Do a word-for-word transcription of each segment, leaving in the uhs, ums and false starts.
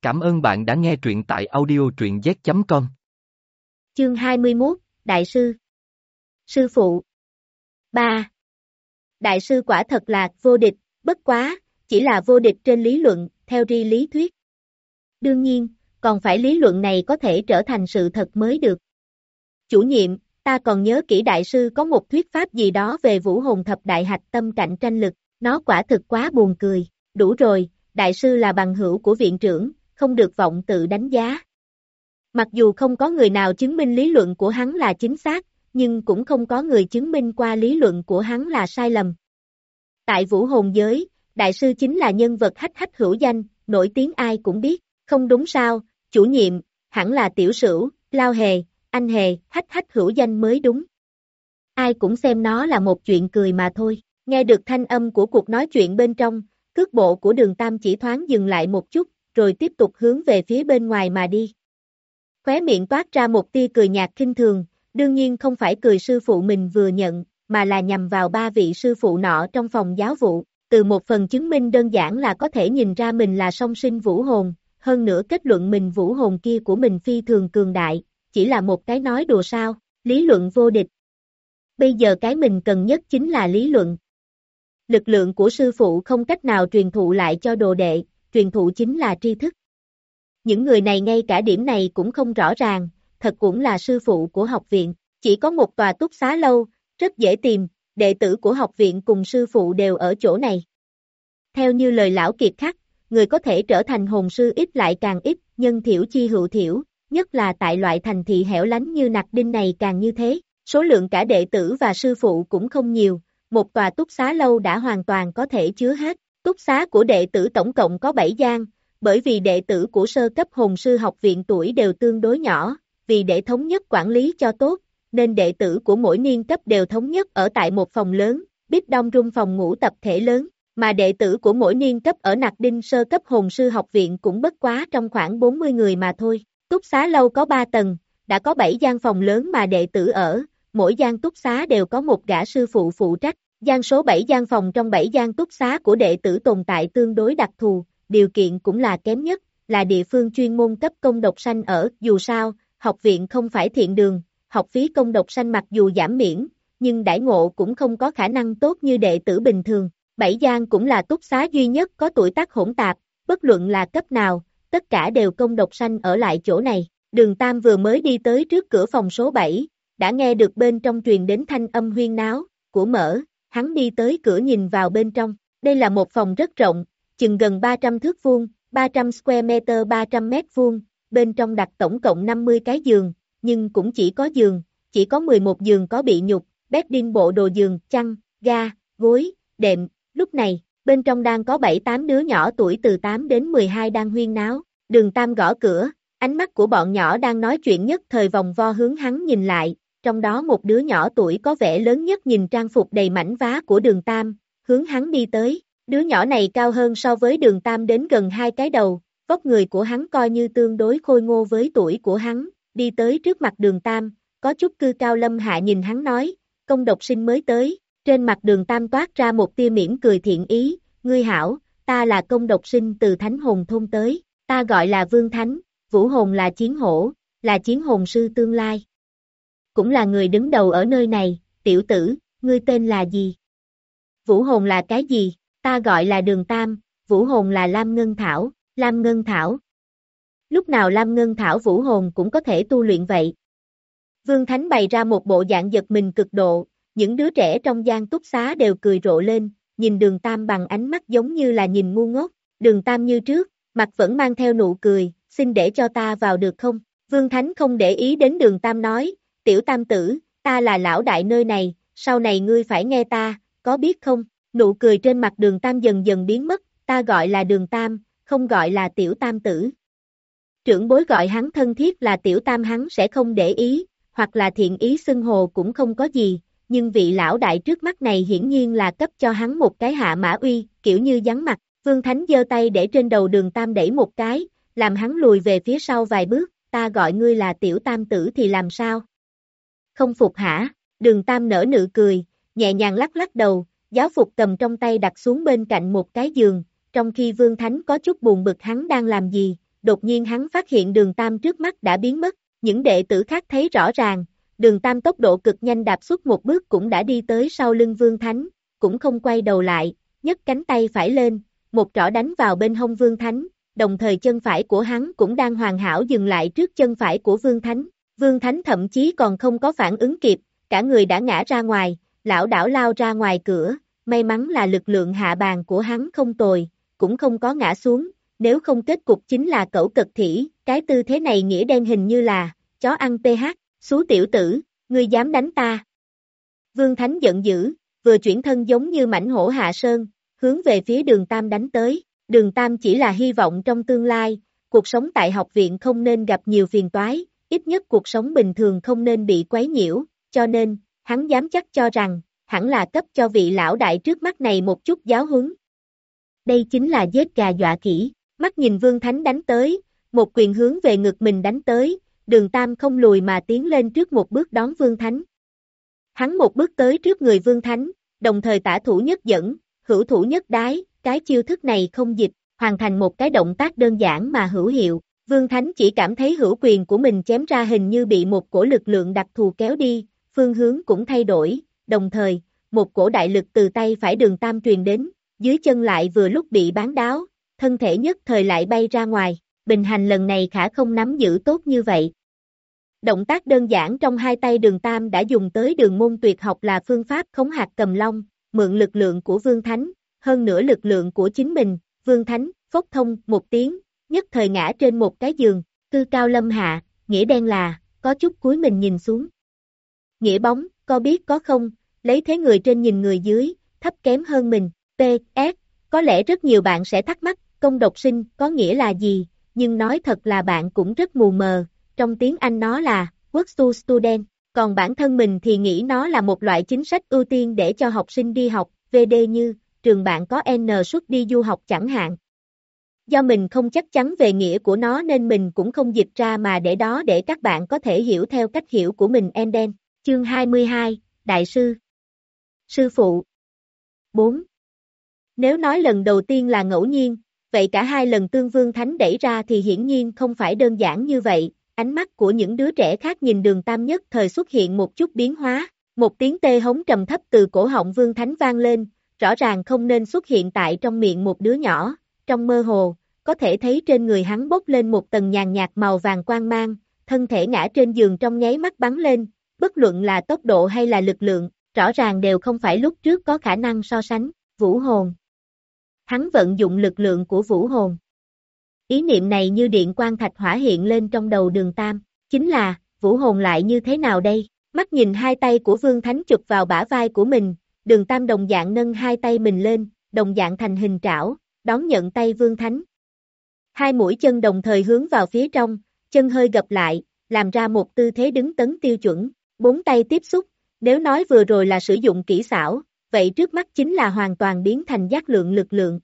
Cảm ơn bạn đã nghe truyện tại audio truyện z chấm com. Chương hai mươi mốt, Đại sư. Sư phụ. ba. Đại sư quả thật là vô địch, bất quá, chỉ là vô địch trên lý luận, theo tri lý thuyết. Đương nhiên, còn phải lý luận này có thể trở thành sự thật mới được. Chủ nhiệm, ta còn nhớ kỹ đại sư có một thuyết pháp gì đó về vũ hồn thập đại hạch tâm cạnh tranh lực, nó quả thực quá buồn cười. Đủ rồi, đại sư là bằng hữu của viện trưởng, không được vọng tự đánh giá. Mặc dù không có người nào chứng minh lý luận của hắn là chính xác, nhưng cũng không có người chứng minh qua lý luận của hắn là sai lầm. Tại vũ hồn giới, đại sư chính là nhân vật hách hách hữu danh, nổi tiếng ai cũng biết, không đúng sao, chủ nhiệm, hẳn là tiểu sửu, lao hề, anh hề, hách hách hữu danh mới đúng. Ai cũng xem nó là một chuyện cười mà thôi, nghe được thanh âm của cuộc nói chuyện bên trong, cước bộ của Đường Tam chỉ thoáng dừng lại một chút, rồi tiếp tục hướng về phía bên ngoài mà đi. Khóe miệng toát ra một tia cười nhạt khinh thường, đương nhiên không phải cười sư phụ mình vừa nhận, mà là nhằm vào ba vị sư phụ nọ trong phòng giáo vụ, từ một phần chứng minh đơn giản là có thể nhìn ra mình là song sinh vũ hồn, hơn nữa kết luận mình vũ hồn kia của mình phi thường cường đại, chỉ là một cái nói đùa sao, lý luận vô địch. Bây giờ cái mình cần nhất chính là lý luận. Lực lượng của sư phụ không cách nào truyền thụ lại cho đồ đệ, truyền thụ chính là tri thức. Những người này ngay cả điểm này cũng không rõ ràng, thật cũng là sư phụ của học viện, chỉ có một tòa túc xá lâu, rất dễ tìm, đệ tử của học viện cùng sư phụ đều ở chỗ này. Theo như lời lão Kiệt Khắc, người có thể trở thành hồn sư ít lại càng ít, nhân thiểu chi hữu thiểu, nhất là tại loại thành thị hẻo lánh như Nặc Đinh này càng như thế, số lượng cả đệ tử và sư phụ cũng không nhiều, một tòa túc xá lâu đã hoàn toàn có thể chứa hết. Túc xá của đệ tử tổng cộng có bảy gian, bởi vì đệ tử của sơ cấp hồn sư học viện tuổi đều tương đối nhỏ, vì để thống nhất quản lý cho tốt, nên đệ tử của mỗi niên cấp đều thống nhất ở tại một phòng lớn, Big Dom Room phòng ngủ tập thể lớn, mà đệ tử của mỗi niên cấp ở Nặc Đinh sơ cấp hồn sư học viện cũng bất quá trong khoảng bốn mươi người mà thôi. Túc xá lâu có ba tầng, đã có bảy gian phòng lớn mà đệ tử ở, mỗi gian túc xá đều có một gã sư phụ phụ trách. Gian số bảy gian phòng trong bảy gian túc xá của đệ tử tồn tại tương đối đặc thù, điều kiện cũng là kém nhất, là địa phương chuyên môn cấp công độc sanh ở, dù sao, học viện không phải thiện đường, học phí công độc sanh mặc dù giảm miễn, nhưng đãi ngộ cũng không có khả năng tốt như đệ tử bình thường. Bảy gian cũng là túc xá duy nhất có tuổi tác hỗn tạp, bất luận là cấp nào, tất cả đều công độc sanh ở lại chỗ này. Đường Tam vừa mới đi tới trước cửa phòng số bảy, đã nghe được bên trong truyền đến thanh âm huyên náo của mở. Hắn đi tới cửa nhìn vào bên trong, đây là một phòng rất rộng, chừng gần ba trăm thước vuông, ba trăm square meter ba trăm mét vuông, bên trong đặt tổng cộng năm mươi cái giường, nhưng cũng chỉ có giường, chỉ có mười một giường có bị nhục, bedding bộ đồ giường, chăn, ga, gối, đệm, lúc này, bên trong đang có bảy tám đứa nhỏ tuổi từ tám đến mười hai đang huyên náo, Đường Tam gõ cửa, ánh mắt của bọn nhỏ đang nói chuyện nhất thời vòng vo hướng hắn nhìn lại. Trong đó một đứa nhỏ tuổi có vẻ lớn nhất nhìn trang phục đầy mảnh vá của Đường Tam, hướng hắn đi tới, đứa nhỏ này cao hơn so với Đường Tam đến gần hai cái đầu, vóc người của hắn coi như tương đối khôi ngô với tuổi của hắn, đi tới trước mặt Đường Tam, có chút cư cao lâm hạ nhìn hắn nói, công độc sinh mới tới, trên mặt Đường Tam toát ra một tia mỉm cười thiện ý, ngươi hảo, ta là công độc sinh từ Thánh Hồn Thôn tới, ta gọi là Vương Thánh, vũ hồn là chiến hổ, là chiến hồn sư tương lai. Cũng là người đứng đầu ở nơi này, tiểu tử, ngươi tên là gì? Vũ hồn là cái gì? Ta gọi là Đường Tam, vũ hồn là Lam Ngân Thảo, Lam Ngân Thảo. Lúc nào Lam Ngân Thảo vũ hồn cũng có thể tu luyện vậy. Vương Thánh bày ra một bộ dạng giật mình cực độ, những đứa trẻ trong gian túc xá đều cười rộ lên, nhìn Đường Tam bằng ánh mắt giống như là nhìn ngu ngốc, Đường Tam như trước, mặt vẫn mang theo nụ cười, xin để cho ta vào được không? Vương Thánh không để ý đến Đường Tam nói, tiểu Tam tử, ta là lão đại nơi này, sau này ngươi phải nghe ta, có biết không? Nụ cười trên mặt Đường Tam dần dần biến mất, ta gọi là Đường Tam, không gọi là tiểu Tam tử. Trưởng bối gọi hắn thân thiết là tiểu Tam hắn sẽ không để ý, hoặc là thiện ý xưng hồ cũng không có gì, nhưng vị lão đại trước mắt này hiển nhiên là cấp cho hắn một cái hạ mã uy, kiểu như vắng mặt. Vương Thánh giơ tay để trên đầu Đường Tam đẩy một cái, làm hắn lùi về phía sau vài bước, ta gọi ngươi là tiểu Tam tử thì làm sao? Không phục hả? Đường Tam nở nụ cười, nhẹ nhàng lắc lắc đầu, giáo phục cầm trong tay đặt xuống bên cạnh một cái giường, trong khi Vương Thánh có chút buồn bực hắn đang làm gì, đột nhiên hắn phát hiện đường Tam trước mắt đã biến mất, những đệ tử khác thấy rõ ràng, đường Tam tốc độ cực nhanh đạp xuất một bước cũng đã đi tới sau lưng Vương Thánh, cũng không quay đầu lại, nhấc cánh tay phải lên, một trỏ đánh vào bên hông Vương Thánh, đồng thời chân phải của hắn cũng đang hoàn hảo dừng lại trước chân phải của Vương Thánh. Vương Thánh thậm chí còn không có phản ứng kịp, cả người đã ngã ra ngoài, lảo đảo lao ra ngoài cửa, may mắn là lực lượng hạ bàn của hắn không tồi, cũng không có ngã xuống, nếu không kết cục chính là cẩu cật thỉ, cái tư thế này nghĩa đen hình như là, chó ăn ph, xú tiểu tử, ngươi dám đánh ta. Vương Thánh giận dữ, vừa chuyển thân giống như mãnh hổ hạ sơn, hướng về phía đường Tam đánh tới, đường Tam chỉ là hy vọng trong tương lai, cuộc sống tại học viện không nên gặp nhiều phiền toái, ít nhất cuộc sống bình thường không nên bị quấy nhiễu, cho nên, hắn dám chắc cho rằng, hẳn là cấp cho vị lão đại trước mắt này một chút giáo huấn. Đây chính là giết gà dọa khỉ, mắt nhìn Vương Thánh đánh tới, một quyền hướng về ngực mình đánh tới, đường Tam không lùi mà tiến lên trước một bước đón Vương Thánh. Hắn một bước tới trước người Vương Thánh, đồng thời tả thủ nhất dẫn, hữu thủ nhất đái, cái chiêu thức này không dịch, hoàn thành một cái động tác đơn giản mà hữu hiệu. Vương Thánh chỉ cảm thấy hữu quyền của mình chém ra hình như bị một cổ lực lượng đặc thù kéo đi, phương hướng cũng thay đổi, đồng thời, một cổ đại lực từ tay phải đường Tam truyền đến, dưới chân lại vừa lúc bị bán đáo, thân thể nhất thời lại bay ra ngoài, bình hành lần này khả không nắm giữ tốt như vậy. Động tác đơn giản trong hai tay đường Tam đã dùng tới đường môn tuyệt học là phương pháp khống hạt cầm long, mượn lực lượng của Vương Thánh, hơn nữa lực lượng của chính mình, Vương Thánh, phốc thông, một tiếng, nhất thời ngã trên một cái giường, cư cao lâm hạ, nghĩa đen là, có chút cúi mình nhìn xuống. Nghĩa bóng, có biết có không, lấy thế người trên nhìn người dưới, thấp kém hơn mình, P S, có lẽ rất nhiều bạn sẽ thắc mắc, công độc sinh có nghĩa là gì, nhưng nói thật là bạn cũng rất mù mờ, trong tiếng Anh nó là, work to student, còn bản thân mình thì nghĩ nó là một loại chính sách ưu tiên để cho học sinh đi học, vê đê như, trường bạn có N suất đi du học chẳng hạn. Do mình không chắc chắn về nghĩa của nó nên mình cũng không dịch ra mà để đó để các bạn có thể hiểu theo cách hiểu của mình. Enden, chương hai mươi hai, Đại sư, Sư phụ. bốn. Nếu nói lần đầu tiên là ngẫu nhiên, vậy cả hai lần tương Vương Thánh đẩy ra thì hiển nhiên không phải đơn giản như vậy, ánh mắt của những đứa trẻ khác nhìn đường Tam nhất thời xuất hiện một chút biến hóa, một tiếng tê hống trầm thấp từ cổ họng Vương Thánh vang lên, rõ ràng không nên xuất hiện tại trong miệng một đứa nhỏ, trong mơ hồ, có thể thấy trên người hắn bốc lên một tầng nhàn nhạt màu vàng quang mang, thân thể ngã trên giường trong nháy mắt bắn lên, bất luận là tốc độ hay là lực lượng, rõ ràng đều không phải lúc trước có khả năng so sánh, vũ hồn. Hắn vận dụng lực lượng của vũ hồn. Ý niệm này như điện quang thạch hỏa hiện lên trong đầu đường Tam, chính là, vũ hồn lại như thế nào đây? Mắt nhìn hai tay của Vương Thánh chụp vào bả vai của mình, đường Tam đồng dạng nâng hai tay mình lên, đồng dạng thành hình trảo, đón nhận tay Vương Thánh. Hai mũi chân đồng thời hướng vào phía trong, chân hơi gập lại, làm ra một tư thế đứng tấn tiêu chuẩn, bốn tay tiếp xúc, nếu nói vừa rồi là sử dụng kỹ xảo, vậy trước mắt chính là hoàn toàn biến thành giác lượng lực lượng.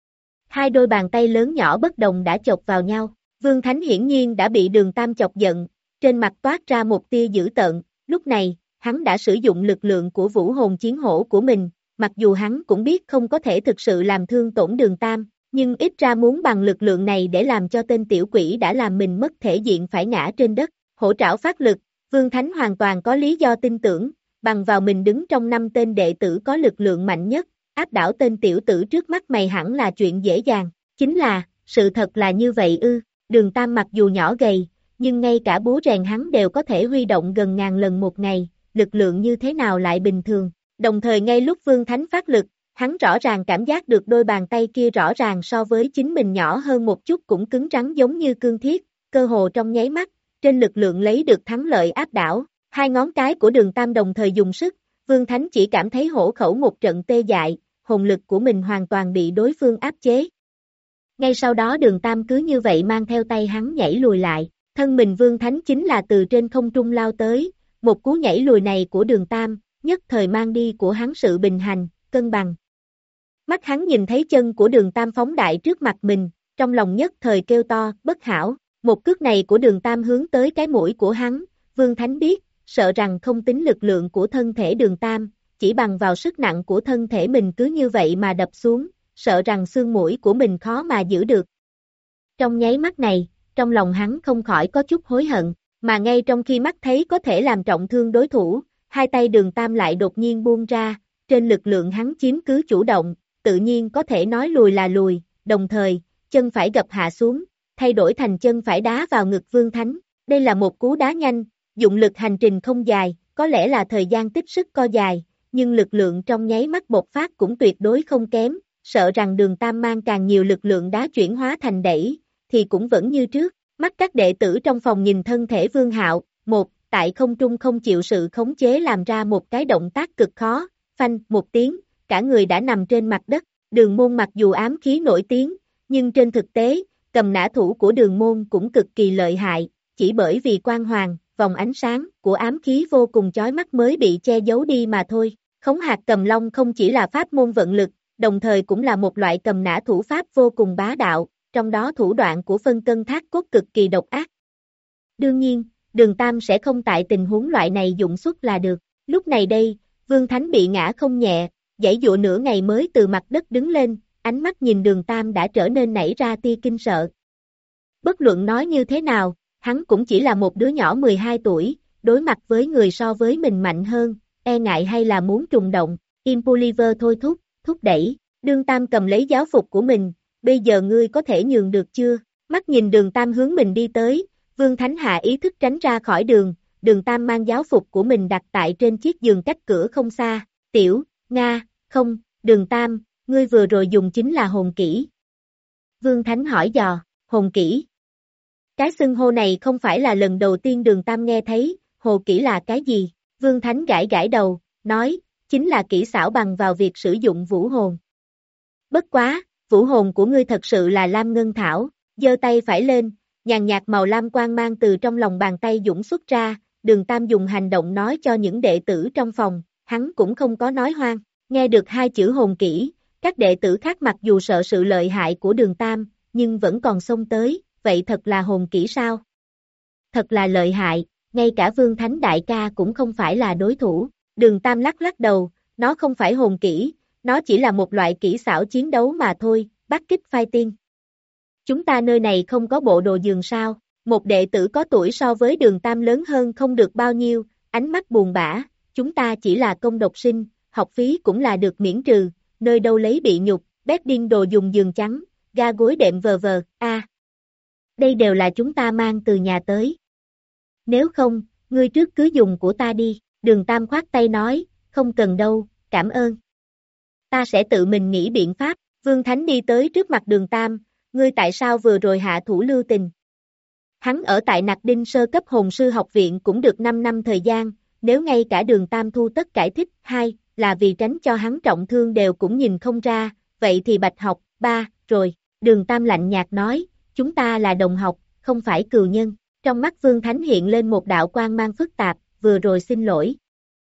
Hai đôi bàn tay lớn nhỏ bất đồng đã chộp vào nhau, Vương Thánh hiển nhiên đã bị đường Tam chọc giận, trên mặt toát ra một tia dữ tợn, lúc này, hắn đã sử dụng lực lượng của vũ hồn chiến hổ của mình, mặc dù hắn cũng biết không có thể thực sự làm thương tổn đường Tam, nhưng ít ra muốn bằng lực lượng này để làm cho tên tiểu quỷ đã làm mình mất thể diện phải ngã trên đất, hổ trảo phát lực, Vương Thánh hoàn toàn có lý do tin tưởng, bằng vào mình đứng trong năm tên đệ tử có lực lượng mạnh nhất, áp đảo tên tiểu tử trước mắt mày hẳn là chuyện dễ dàng, chính là, sự thật là như vậy ư, đường Tam mặc dù nhỏ gầy, nhưng ngay cả búa rèn hắn đều có thể huy động gần ngàn lần một ngày, lực lượng như thế nào lại bình thường, đồng thời ngay lúc Vương Thánh phát lực, hắn rõ ràng cảm giác được đôi bàn tay kia rõ ràng so với chính mình nhỏ hơn một chút cũng cứng rắn giống như cương thiết, cơ hồ trong nháy mắt, trên lực lượng lấy được thắng lợi áp đảo, hai ngón cái của đường Tam đồng thời dùng sức, Vương Thánh chỉ cảm thấy hổ khẩu một trận tê dại, hồn lực của mình hoàn toàn bị đối phương áp chế. Ngay sau đó đường Tam cứ như vậy mang theo tay hắn nhảy lùi lại, thân mình Vương Thánh chính là từ trên không trung lao tới, một cú nhảy lùi này của đường Tam, nhất thời mang đi của hắn sự bình hành, cân bằng. Mắt hắn nhìn thấy chân của đường Tam phóng đại trước mặt mình, trong lòng nhất thời kêu to, bất hảo, một cước này của đường Tam hướng tới cái mũi của hắn, Vương Thánh biết, sợ rằng không tính lực lượng của thân thể đường Tam, chỉ bằng vào sức nặng của thân thể mình cứ như vậy mà đập xuống, sợ rằng xương mũi của mình khó mà giữ được. Trong nháy mắt này, trong lòng hắn không khỏi có chút hối hận, mà ngay trong khi mắt thấy có thể làm trọng thương đối thủ, hai tay Đường Tam lại đột nhiên buông ra, trên lực lượng hắn chiếm cứ chủ động, tự nhiên có thể nói lùi là lùi, đồng thời, chân phải gập hạ xuống, thay đổi thành chân phải đá vào ngực Vương Thánh. Đây là một cú đá nhanh, dụng lực hành trình không dài, có lẽ là thời gian tích sức co dài, nhưng lực lượng trong nháy mắt bộc phát cũng tuyệt đối không kém, sợ rằng Đường Tam mang càng nhiều lực lượng đá chuyển hóa thành đẩy, thì cũng vẫn như trước. Mắt các đệ tử trong phòng nhìn thân thể Vương Hạo, một, tại không trung không chịu sự khống chế làm ra một cái động tác cực khó, phanh, một tiếng, cả người đã nằm trên mặt đất. Đường Môn mặc dù ám khí nổi tiếng, nhưng trên thực tế, cầm nã thủ của Đường Môn cũng cực kỳ lợi hại, chỉ bởi vì quang hoàng, vòng ánh sáng của ám khí vô cùng chói mắt mới bị che giấu đi mà thôi. Khống hạt cầm long không chỉ là pháp môn vận lực, đồng thời cũng là một loại cầm nã thủ pháp vô cùng bá đạo, trong đó thủ đoạn của phân cân thác cốt cực kỳ độc ác. Đương nhiên, Đường Tam sẽ không tại tình huống loại này dụng xuất là được. Lúc này đây, Vương Thánh bị ngã không nhẹ, giãy dụa nửa ngày mới từ mặt đất đứng lên, ánh mắt nhìn Đường Tam đã trở nên nảy ra tia kinh sợ. Bất luận nói như thế nào, hắn cũng chỉ là một đứa nhỏ mười hai tuổi, đối mặt với người so với mình mạnh hơn, e ngại hay là muốn trùng động, Impuliver thôi thúc, thúc đẩy. Đường Tam cầm lấy giáo phục của mình, bây giờ ngươi có thể nhường được chưa? Mắt nhìn Đường Tam hướng mình đi tới, Vương Thánh hạ ý thức tránh ra khỏi đường, Đường Tam mang giáo phục của mình đặt tại trên chiếc giường cách cửa không xa, tiểu, Nga, không, Đường Tam, ngươi vừa rồi dùng chính là hồn kỹ. Vương Thánh hỏi dò, hồn kỹ. Cái xưng hô này không phải là lần đầu tiên Đường Tam nghe thấy, hồn kỹ là cái gì? Vương Thánh gãi gãi đầu, nói, chính là kỹ xảo bằng vào việc sử dụng vũ hồn. Bất quá, vũ hồn của ngươi thật sự là Lam Ngân Thảo, giơ tay phải lên, nhàn nhạt màu lam quang mang từ trong lòng bàn tay dũng xuất ra, Đường Tam dùng hành động nói cho những đệ tử trong phòng, hắn cũng không có nói hoang, nghe được hai chữ hồn kỹ, các đệ tử khác mặc dù sợ sự lợi hại của Đường Tam, nhưng vẫn còn xông tới, vậy thật là hồn kỹ sao? Thật là lợi hại, ngay cả Vương Thánh đại ca cũng không phải là đối thủ, Đường Tam lắc lắc đầu, nó không phải hồn kỹ, nó chỉ là một loại kỹ xảo chiến đấu mà thôi, bắt kích fighting. Chúng ta nơi này không có bộ đồ giường sao, một đệ tử có tuổi so với Đường Tam lớn hơn không được bao nhiêu, ánh mắt buồn bã, chúng ta chỉ là công độc sinh, học phí cũng là được miễn trừ, nơi đâu lấy bị nhục, bét điên đồ dùng giường trắng, ga gối đệm vờ vờ, a, à, đây đều là chúng ta mang từ nhà tới. Nếu không, ngươi trước cứ dùng của ta đi, Đường Tam khoát tay nói, không cần đâu, cảm ơn. Ta sẽ tự mình nghĩ biện pháp, Vương Thánh đi tới trước mặt Đường Tam, ngươi tại sao vừa rồi hạ thủ lưu tình? Hắn ở tại Nặc Đinh sơ cấp hồn sư học viện cũng được năm năm thời gian, nếu ngay cả Đường Tam thu tất cải thích, hai, là vì tránh cho hắn trọng thương đều cũng nhìn không ra, vậy thì bạch học, ba, rồi, Đường Tam lạnh nhạt nói, chúng ta là đồng học, không phải cừu nhân, trong mắt Vương Thánh hiện lên một đạo quang mang phức tạp, vừa rồi xin lỗi.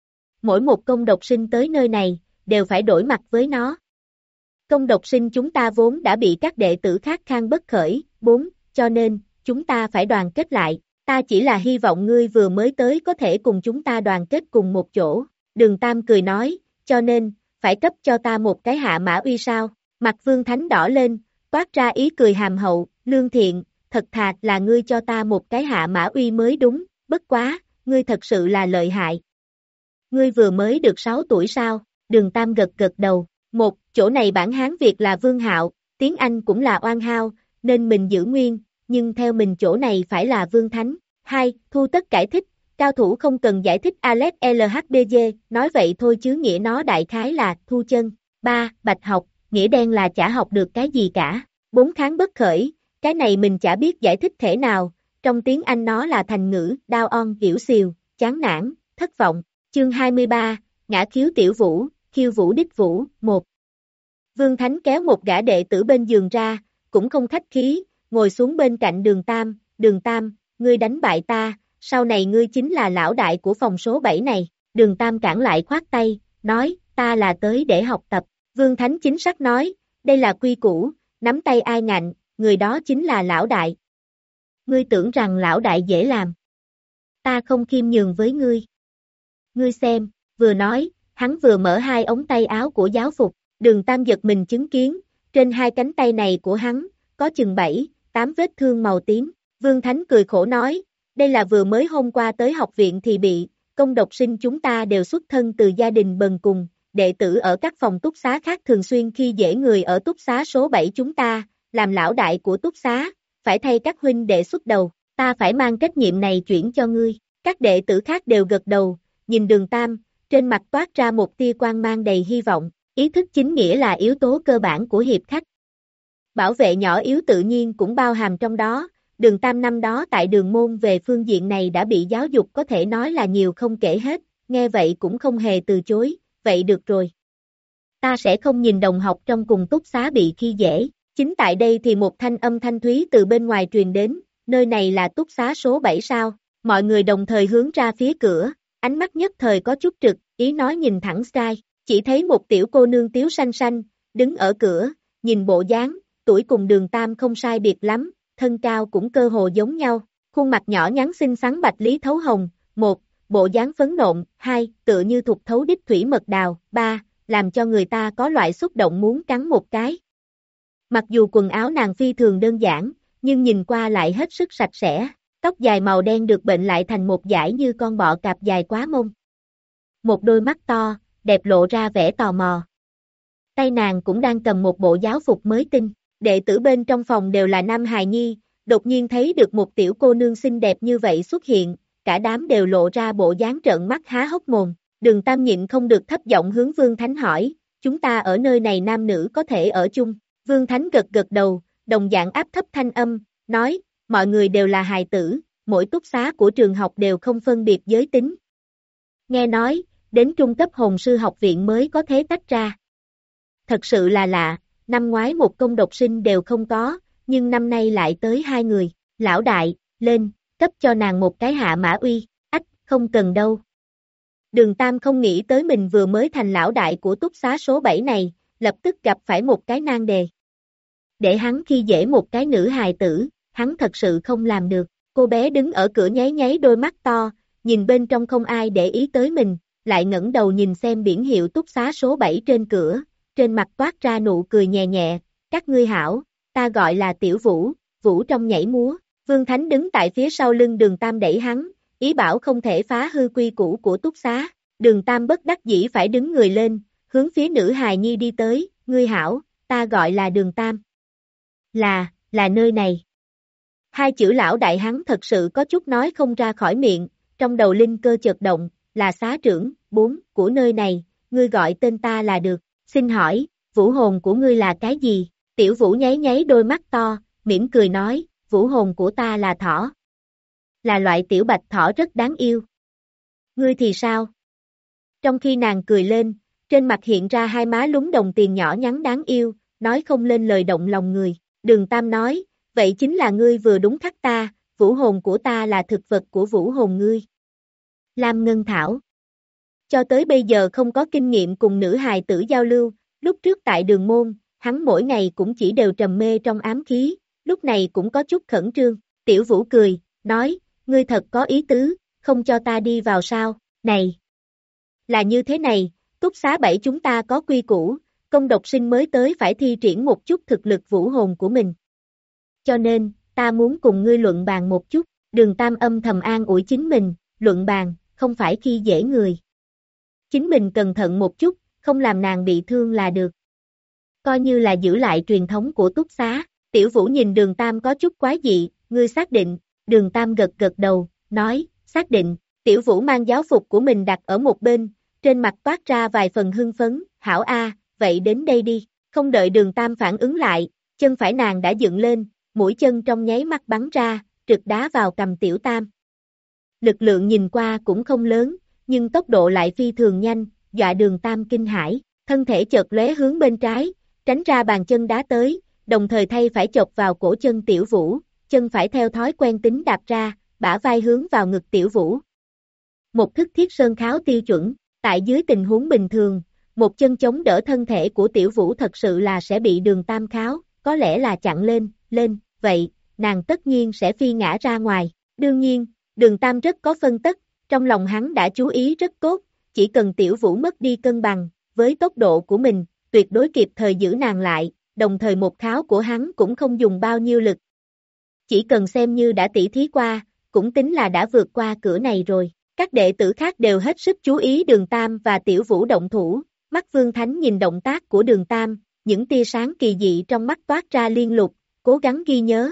Mỗi một công độc sinh tới nơi này, đều phải đổi mặt với nó. Công độc sinh chúng ta vốn đã bị các đệ tử khác khang bất khởi, bốn, cho nên, chúng ta phải đoàn kết lại, ta chỉ là hy vọng ngươi vừa mới tới có thể cùng chúng ta đoàn kết cùng một chỗ, Đường Tam cười nói, cho nên, phải cấp cho ta một cái hạ mã uy sao, mặt Vương Thánh đỏ lên, toát ra ý cười hàm hậu, lương thiện, thật thà là ngươi cho ta một cái hạ mã uy mới đúng, bất quá, ngươi thật sự là lợi hại. Ngươi vừa mới được sáu tuổi sao, Đường Tam gật gật đầu, một, chỗ này bản Hán Việt là Vương Hạo, tiếng Anh cũng là Oan Hao, nên mình giữ nguyên, nhưng theo mình chỗ này phải là Vương Thánh. Hai, thu tất cải thích, cao thủ không cần giải thích Alex lờ hát bê giê, nói vậy thôi chứ nghĩa nó đại khái là thu chân. Ba, bạch học, nghĩa đen là chả học được cái gì cả. Bốn, kháng bất khởi, cái này mình chả biết giải thích thể nào, trong tiếng Anh nó là thành ngữ, đau on, yểu xìu, chán nản, thất vọng. Chương hai mươi ba, ngã khiếu tiểu vũ, khiêu vũ đích vũ, một. Vương Thánh kéo một gã đệ tử bên giường ra, cũng không khách khí, ngồi xuống bên cạnh Đường Tam, Đường Tam, ngươi đánh bại ta, sau này ngươi chính là lão đại của phòng số bảy này, Đường Tam cản lại khoát tay, nói, ta là tới để học tập, Vương Thánh chính xác nói, đây là quy củ, nắm tay ai ngạnh, người đó chính là lão đại. Ngươi tưởng rằng lão đại dễ làm. Ta không khiêm nhường với ngươi. Ngươi xem, vừa nói, hắn vừa mở hai ống tay áo của giáo phục, Đường Tam giật mình chứng kiến, trên hai cánh tay này của hắn, có chừng bảy, tám vết thương màu tím, Vương Thánh cười khổ nói, đây là vừa mới hôm qua tới học viện thì bị, công độc sinh chúng ta đều xuất thân từ gia đình bần cùng, đệ tử ở các phòng túc xá khác thường xuyên khi dễ người ở túc xá số bảy chúng ta, làm lão đại của túc xá, phải thay các huynh đệ xuất đầu, ta phải mang trách nhiệm này chuyển cho ngươi. Các đệ tử khác đều gật đầu, nhìn Đường Tam, trên mặt toát ra một tia quang mang đầy hy vọng, ý thức chính nghĩa là yếu tố cơ bản của hiệp khách. Bảo vệ nhỏ yếu tự nhiên cũng bao hàm trong đó, Đường Tam năm đó tại Đường Môn về phương diện này đã bị giáo dục có thể nói là nhiều không kể hết, nghe vậy cũng không hề từ chối, vậy được rồi. Ta sẽ không nhìn đồng học trong cùng túc xá bị khi dễ, chính tại đây thì một thanh âm thanh thúy từ bên ngoài truyền đến, nơi này là túc xá số bảy sao, mọi người đồng thời hướng ra phía cửa, ánh mắt nhất thời có chút trực, ý nói nhìn thẳng Sky, chỉ thấy một tiểu cô nương tiếu xanh xanh, đứng ở cửa, nhìn bộ dáng, tuổi cùng Đường Tam không sai biệt lắm, thân cao cũng cơ hồ giống nhau, khuôn mặt nhỏ nhắn xinh xắn bạch lý thấu hồng, một, bộ dáng phấn nộn, hai, tựa như thục thấu đích thủy mật đào, ba, làm cho người ta có loại xúc động muốn cắn một cái. Mặc dù quần áo nàng phi thường đơn giản, nhưng nhìn qua lại hết sức sạch sẽ, tóc dài màu đen được bệnh lại thành một dải như con bọ cạp dài quá mông. Một đôi mắt to, đẹp lộ ra vẻ tò mò. Tay nàng cũng đang cầm một bộ giáo phục mới tinh, đệ tử bên trong phòng đều là nam hài nhi, đột nhiên thấy được một tiểu cô nương xinh đẹp như vậy xuất hiện, cả đám đều lộ ra bộ dáng trợn mắt há hốc mồm. Đường Tam nhịn không được thấp giọng hướng Vương Thánh hỏi, chúng ta ở nơi này nam nữ có thể ở chung. Vương Thánh gật gật đầu, đồng dạng áp thấp thanh âm, nói, mọi người đều là hài tử, mỗi túc xá của trường học đều không phân biệt giới tính. Nghe nói, đến trung cấp hồn sư học viện mới có thế tách ra. Thật sự là lạ, năm ngoái một công độc sinh đều không có, nhưng năm nay lại tới hai người, lão đại, lên, cấp cho nàng một cái hạ mã uy, ách, không cần đâu. Đường Tam không nghĩ tới mình vừa mới thành lão đại của túc xá số bảy này, lập tức gặp phải một cái nan đề. Để hắn khi dễ một cái nữ hài tử, hắn thật sự không làm được, cô bé đứng ở cửa nháy nháy đôi mắt to, nhìn bên trong không ai để ý tới mình, lại ngẩng đầu nhìn xem biển hiệu túc xá số bảy trên cửa, trên mặt toát ra nụ cười nhẹ nhẹ, các ngươi hảo, ta gọi là Tiểu Vũ, Vũ trong nhảy múa, Vương Thánh đứng tại phía sau lưng Đường Tam đẩy hắn, ý bảo không thể phá hư quy củ của túc xá, Đường Tam bất đắc dĩ phải đứng người lên, hướng phía nữ hài nhi đi tới, ngươi hảo, ta gọi là Đường Tam. Là, là nơi này. Hai chữ lão đại hắn thật sự có chút nói không ra khỏi miệng, trong đầu linh cơ chợt động, là xá trưởng, bốn, của nơi này, ngươi gọi tên ta là được, xin hỏi, vũ hồn của ngươi là cái gì? Tiểu Vũ nháy nháy đôi mắt to, mỉm cười nói, vũ hồn của ta là thỏ. Là loại tiểu bạch thỏ rất đáng yêu. Ngươi thì sao? Trong khi nàng cười lên, trên mặt hiện ra hai má lúng đồng tiền nhỏ nhắn đáng yêu, nói không lên lời động lòng người. Đường Tam nói, vậy chính là ngươi vừa đúng khắc ta, vũ hồn của ta là thực vật của vũ hồn ngươi. Lam Ngân Thảo. Cho tới bây giờ không có kinh nghiệm cùng nữ hài tử giao lưu, lúc trước tại Đường Môn, hắn mỗi ngày cũng chỉ đều trầm mê trong ám khí, lúc này cũng có chút khẩn trương. Tiểu Vũ cười, nói, ngươi thật có ý tứ, không cho ta đi vào sao, này. Là như thế này, túc xá bảy chúng ta có quy củ, công độc sinh mới tới phải thi triển một chút thực lực vũ hồn của mình. Cho nên, ta muốn cùng ngươi luận bàn một chút, Đường Tam âm thầm an ủi chính mình, luận bàn, không phải khi dễ người. Chính mình cẩn thận một chút, không làm nàng bị thương là được. Coi như là giữ lại truyền thống của túc xá, Tiểu Vũ nhìn Đường Tam có chút quái dị, ngươi xác định, Đường Tam gật gật đầu, nói, xác định, Tiểu Vũ mang giáo phục của mình đặt ở một bên, trên mặt toát ra vài phần hưng phấn, hảo a, vậy đến đây đi, không đợi Đường Tam phản ứng lại, chân phải nàng đã dựng lên, mũi chân trong nháy mắt bắn ra, trực đá vào cầm Tiểu Tam. Lực lượng nhìn qua cũng không lớn, nhưng tốc độ lại phi thường nhanh, dọa Đường Tam kinh hãi, thân thể chợt lóe hướng bên trái, tránh ra bàn chân đá tới, đồng thời thay phải chộp vào cổ chân Tiểu Vũ, chân phải theo thói quen tính đạp ra, bả vai hướng vào ngực Tiểu Vũ. Một thức thiết sơn kháo tiêu chuẩn, tại dưới tình huống bình thường, một chân chống đỡ thân thể của Tiểu Vũ thật sự là sẽ bị Đường Tam kháo, có lẽ là chặn lên, lên, vậy, nàng tất nhiên sẽ phi ngã ra ngoài. Đương nhiên, Đường Tam rất có phân tất, trong lòng hắn đã chú ý rất tốt, chỉ cần Tiểu Vũ mất đi cân bằng, với tốc độ của mình, tuyệt đối kịp thời giữ nàng lại, đồng thời một kháo của hắn cũng không dùng bao nhiêu lực. chỉ cần xem như đã tỉ thí qua, cũng tính là đã vượt qua cửa này rồi. Các đệ tử khác đều hết sức chú ý Đường Tam và Tiểu Vũ động thủ, mắt Vương Thánh nhìn động tác của Đường Tam, những tia sáng kỳ dị trong mắt toát ra liên lục, cố gắng ghi nhớ.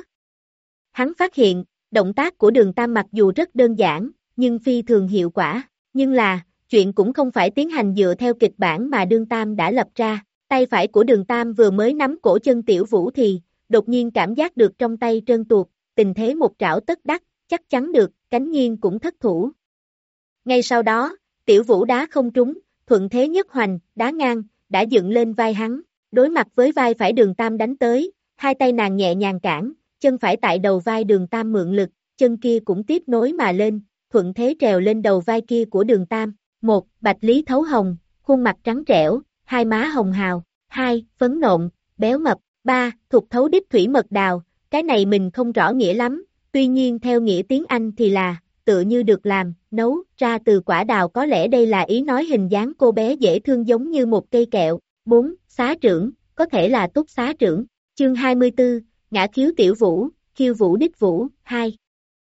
Hắn phát hiện, động tác của Đường Tam mặc dù rất đơn giản, nhưng phi thường hiệu quả, nhưng là, chuyện cũng không phải tiến hành dựa theo kịch bản mà Đường Tam đã lập ra. Tay phải của Đường Tam vừa mới nắm cổ chân Tiểu Vũ thì, đột nhiên cảm giác được trong tay trơn tuột, tình thế một trảo tất đắc, chắc chắn được, cánh nghiêng cũng thất thủ. Ngay sau đó, Tiểu Vũ đá không trúng, thuận thế nhất hoành, đá ngang, đã dựng lên vai hắn, đối mặt với vai phải Đường Tam đánh tới, hai tay nàng nhẹ nhàng cản, chân phải tại đầu vai Đường Tam mượn lực, chân kia cũng tiếp nối mà lên, thuận thế trèo lên đầu vai kia của Đường Tam. Một, bạch lý thấu hồng, khuôn mặt trắng trẻo, hai má hồng hào. Hai, phấn nộn, béo mập. Ba, thục thấu đích thủy mật đào, cái này mình không rõ nghĩa lắm, tuy nhiên theo nghĩa tiếng Anh thì là, tựa như được làm, nấu, ra từ quả đào, có lẽ đây là ý nói hình dáng cô bé dễ thương giống như một cây kẹo. Bốn, xá trưởng, có thể là túc xá trưởng. Chương hai mươi tư, ngã khiếu Tiểu Vũ, khiêu vũ đích vũ. Hai.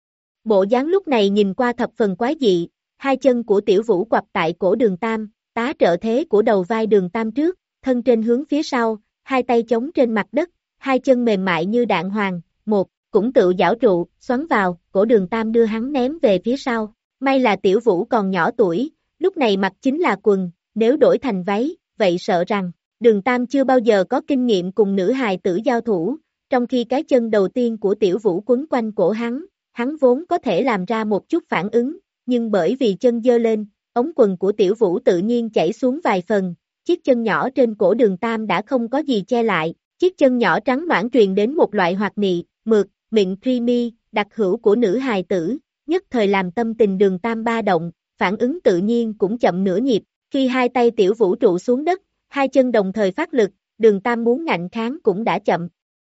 Bộ dáng lúc này nhìn qua thập phần quái dị, hai chân của Tiểu Vũ quặp tại cổ Đường Tam, tá trợ thế của đầu vai Đường Tam trước, thân trên hướng phía sau, hai tay chống trên mặt đất, hai chân mềm mại như đạn hoàng. Một, cũng tự giảo trụ, xoắn vào, cổ Đường Tam đưa hắn ném về phía sau. May là Tiểu Vũ còn nhỏ tuổi, lúc này mặc chính là quần, nếu đổi thành váy, vậy sợ rằng, Đường Tam chưa bao giờ có kinh nghiệm cùng nữ hài tử giao thủ, trong khi cái chân đầu tiên của Tiểu Vũ quấn quanh cổ hắn, hắn vốn có thể làm ra một chút phản ứng, nhưng bởi vì chân giơ lên, ống quần của Tiểu Vũ tự nhiên chảy xuống vài phần, chiếc chân nhỏ trên cổ Đường Tam đã không có gì che lại, chiếc chân nhỏ trắng noãn truyền đến một loại hoạt nị, mượt, mịn creamy, đặc hữu của nữ hài tử, nhất thời làm tâm tình Đường Tam ba động, phản ứng tự nhiên cũng chậm nửa nhịp, khi hai tay Tiểu Vũ trụ xuống đất, hai chân đồng thời phát lực, Đường Tam muốn ngạnh kháng cũng đã chậm.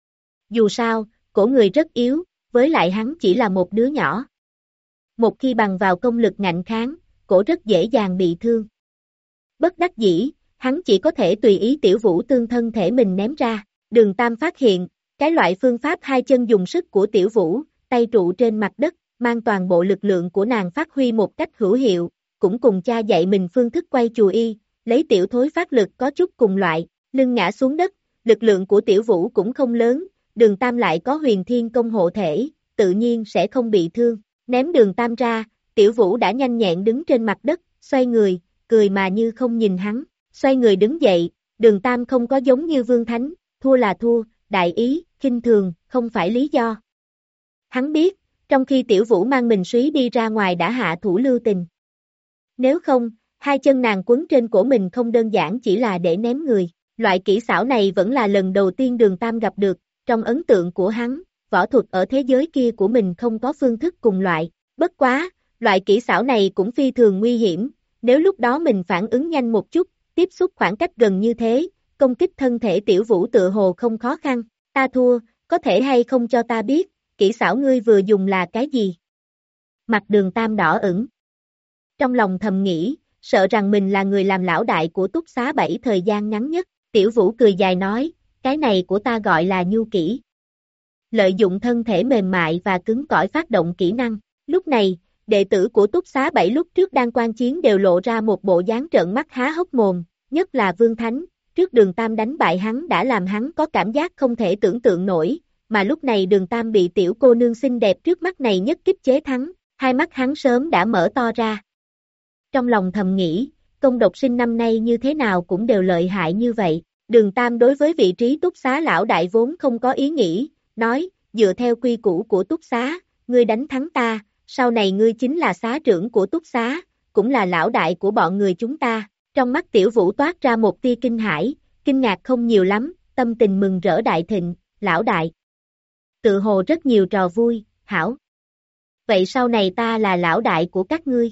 Dù sao, cổ người rất yếu, với lại hắn chỉ là một đứa nhỏ. Một khi bằng vào công lực ngạnh kháng, cổ rất dễ dàng bị thương. Bất đắc dĩ, hắn chỉ có thể tùy ý Tiểu Vũ tương thân thể mình ném ra. Đường Tam phát hiện, cái loại phương pháp hai chân dùng sức của Tiểu Vũ, tay trụ trên mặt đất, mang toàn bộ lực lượng của nàng phát huy một cách hữu hiệu, cũng cùng cha dạy mình phương thức quay chùa y, lấy tiểu thối phát lực có chút cùng loại, lưng ngã xuống đất, lực lượng của Tiểu Vũ cũng không lớn, Đường Tam lại có huyền thiên công hộ thể, tự nhiên sẽ không bị thương. Ném Đường Tam ra, Tiểu Vũ đã nhanh nhẹn đứng trên mặt đất, xoay người, cười mà như không nhìn hắn, xoay người đứng dậy, Đường Tam không có giống như Vương Thánh, thua là thua, đại ý, khinh thường, không phải lý do. Hắn biết, trong khi Tiểu Vũ mang mình suý đi ra ngoài đã hạ thủ lưu tình. Nếu không, hai chân nàng quấn trên cổ mình không đơn giản chỉ là để ném người, loại kỹ xảo này vẫn là lần đầu tiên Đường Tam gặp được, trong ấn tượng của hắn, võ thuật ở thế giới kia của mình không có phương thức cùng loại, bất quá, loại kỹ xảo này cũng phi thường nguy hiểm, nếu lúc đó mình phản ứng nhanh một chút, tiếp xúc khoảng cách gần như thế, công kích thân thể Tiểu Vũ tựa hồ không khó khăn, ta thua, có thể hay không cho ta biết, kỹ xảo ngươi vừa dùng là cái gì? Mặt Đường Tam đỏ ửng. Trong lòng thầm nghĩ, sợ rằng mình là người làm lão đại của túc xá bảy thời gian ngắn nhất, Tiểu Vũ cười dài nói, cái này của ta gọi là nhu kỹ. Lợi dụng thân thể mềm mại và cứng cỏi phát động kỹ năng, lúc này, đệ tử của túc xá bảy lúc trước đang quan chiến đều lộ ra một bộ dáng trợn mắt há hốc mồm, nhất là Vương Thánh, trước Đường Tam đánh bại hắn đã làm hắn có cảm giác không thể tưởng tượng nổi, mà lúc này Đường Tam bị tiểu cô nương xinh đẹp trước mắt này nhất kích chế thắng, hai mắt hắn sớm đã mở to ra. Trong lòng thầm nghĩ, công độc sinh năm nay như thế nào cũng đều lợi hại như vậy, Đường Tam đối với vị trí túc xá lão đại vốn không có ý nghĩ, nói, dựa theo quy củ của túc xá, ngươi đánh thắng ta, sau này ngươi chính là xá trưởng của túc xá, cũng là lão đại của bọn người chúng ta. Trong mắt Tiểu Vũ toát ra một tia kinh hãi, kinh ngạc không nhiều lắm, tâm tình mừng rỡ đại thịnh, lão đại. Tự hồ rất nhiều trò vui, hảo. Vậy sau này ta là lão đại của các ngươi.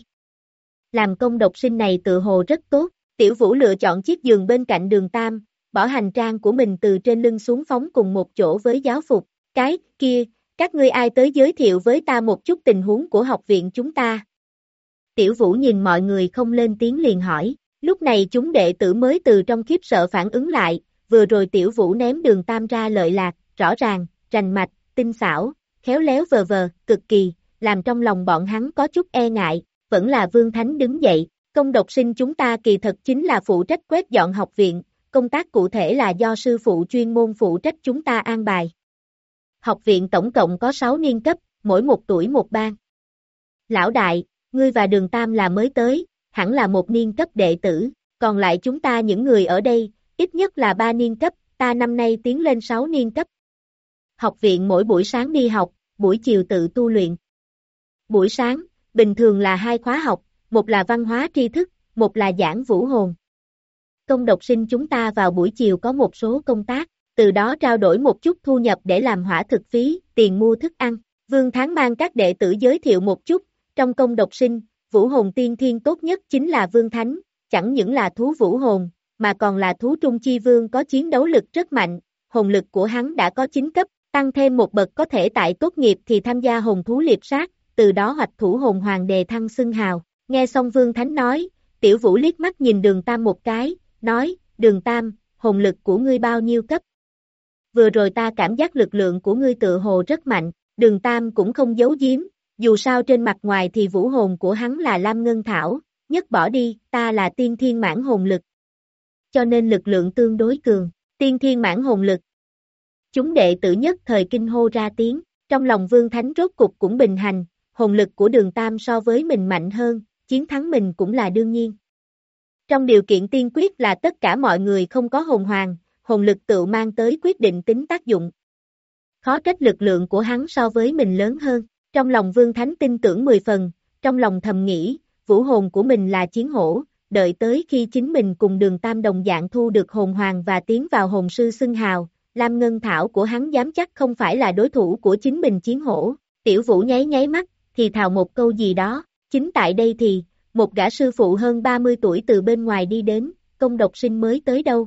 Làm công độc sinh này tự hồ rất tốt, Tiểu Vũ lựa chọn chiếc giường bên cạnh Đường Tam, bỏ hành trang của mình từ trên lưng xuống phóng cùng một chỗ với giáo phục. Cái kia, các ngươi ai tới giới thiệu với ta một chút tình huống của học viện chúng ta? Tiểu Vũ nhìn mọi người không lên tiếng liền hỏi. Lúc này chúng đệ tử mới từ trong khiếp sợ phản ứng lại, vừa rồi Tiểu Vũ ném Đường Tam ra lợi lạc, rõ ràng, rành mạch, tinh xảo, khéo léo vờ vờ, cực kỳ, làm trong lòng bọn hắn có chút e ngại, vẫn là Vương Thánh đứng dậy, công độc sinh chúng ta kỳ thật chính là phụ trách quét dọn học viện, công tác cụ thể là do sư phụ chuyên môn phụ trách chúng ta an bài. Học viện tổng cộng có sáu niên cấp, mỗi một tuổi một ban. Lão đại, ngươi và Đường Tam là mới tới, hẳn là một niên cấp đệ tử, còn lại chúng ta những người ở đây, ít nhất là ba niên cấp, ta năm nay tiến lên sáu niên cấp. Học viện mỗi buổi sáng đi học, buổi chiều tự tu luyện. Buổi sáng, bình thường là hai khóa học, một là văn hóa tri thức, một là giảng vũ hồn. Công độc sinh chúng ta vào buổi chiều có một số công tác, từ đó trao đổi một chút thu nhập để làm hỏa thực phí, tiền mua thức ăn. Vương Thắng mang các đệ tử giới thiệu một chút, trong công độc sinh, vũ hồn tiên thiên tốt nhất chính là Vương Thánh, chẳng những là thú vũ hồn, mà còn là thú trung chi vương có chiến đấu lực rất mạnh, hồn lực của hắn đã có chín cấp, tăng thêm một bậc có thể tại tốt nghiệp thì tham gia hồn thú liệp sát, từ đó hoạch thủ hồn hoàng đề thăng xưng hào. Nghe xong Vương Thánh nói, Tiểu Vũ liếc mắt nhìn Đường Tam một cái, nói, Đường Tam, hồn lực của ngươi bao nhiêu cấp? Vừa rồi ta cảm giác lực lượng của ngươi tự hồ rất mạnh, Đường Tam cũng không giấu giếm, dù sao trên mặt ngoài thì vũ hồn của hắn là Lam Ngân Thảo, nhất bỏ đi, ta là tiên thiên mãn hồn lực. Cho nên lực lượng tương đối cường, tiên thiên mãn hồn lực. Chúng đệ tử nhất thời kinh hô ra tiếng, trong lòng Vương Thánh rốt cục cũng bình hành, hồn lực của Đường Tam so với mình mạnh hơn, chiến thắng mình cũng là đương nhiên. Trong điều kiện tiên quyết là tất cả mọi người không có hồn hoàng, hồn lực tự mang tới quyết định tính tác dụng. Khó trách lực lượng của hắn so với mình lớn hơn, trong lòng Vương Thánh tin tưởng mười phần, trong lòng thầm nghĩ, vũ hồn của mình là chiến hổ, đợi tới khi chính mình cùng Đường Tam đồng dạng thu được hồn hoàng và tiến vào hồn sư xưng hào, Lam Ngân Thảo của hắn dám chắc không phải là đối thủ của chính mình chiến hổ. Tiểu Vũ nháy nháy mắt, thì thào một câu gì đó, chính tại đây thì, một gã sư phụ hơn ba mươi tuổi từ bên ngoài đi đến, công độc sinh mới tới đâu.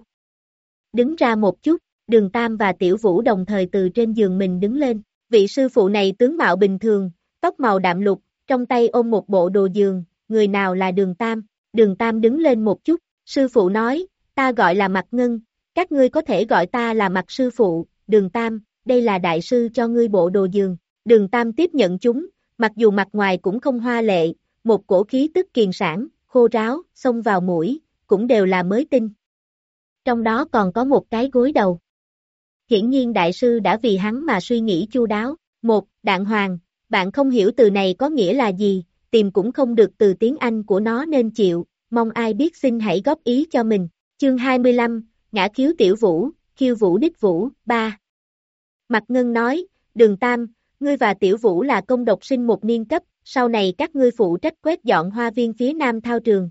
Đứng ra một chút, Đường Tam và Tiểu Vũ đồng thời từ trên giường mình đứng lên, vị sư phụ này tướng mạo bình thường, tóc màu đạm lục, trong tay ôm một bộ đồ giường, người nào là Đường Tam, Đường Tam đứng lên một chút, sư phụ nói, ta gọi là Mạc Ngân, các ngươi có thể gọi ta là Mạc sư phụ, Đường Tam, đây là đại sư cho ngươi bộ đồ giường, Đường Tam tiếp nhận chúng, mặc dù mặt ngoài cũng không hoa lệ, một cổ khí tức kiền sản, khô ráo, xông vào mũi, cũng đều là mới tinh. Trong đó còn có một cái gối đầu. Hiển nhiên đại sư đã vì hắn mà suy nghĩ chu đáo. Một, đạn hoàng, bạn không hiểu từ này có nghĩa là gì, tìm cũng không được từ tiếng Anh của nó nên chịu, mong ai biết xin hãy góp ý cho mình. Chương hai mươi lăm, Ngã khiếu Tiểu Vũ, khiêu vũ đích vũ, ba. Mạc Ngân nói, Đường Tam, ngươi và Tiểu Vũ là công độc sinh một niên cấp, sau này các ngươi phụ trách quét dọn hoa viên phía nam thao trường.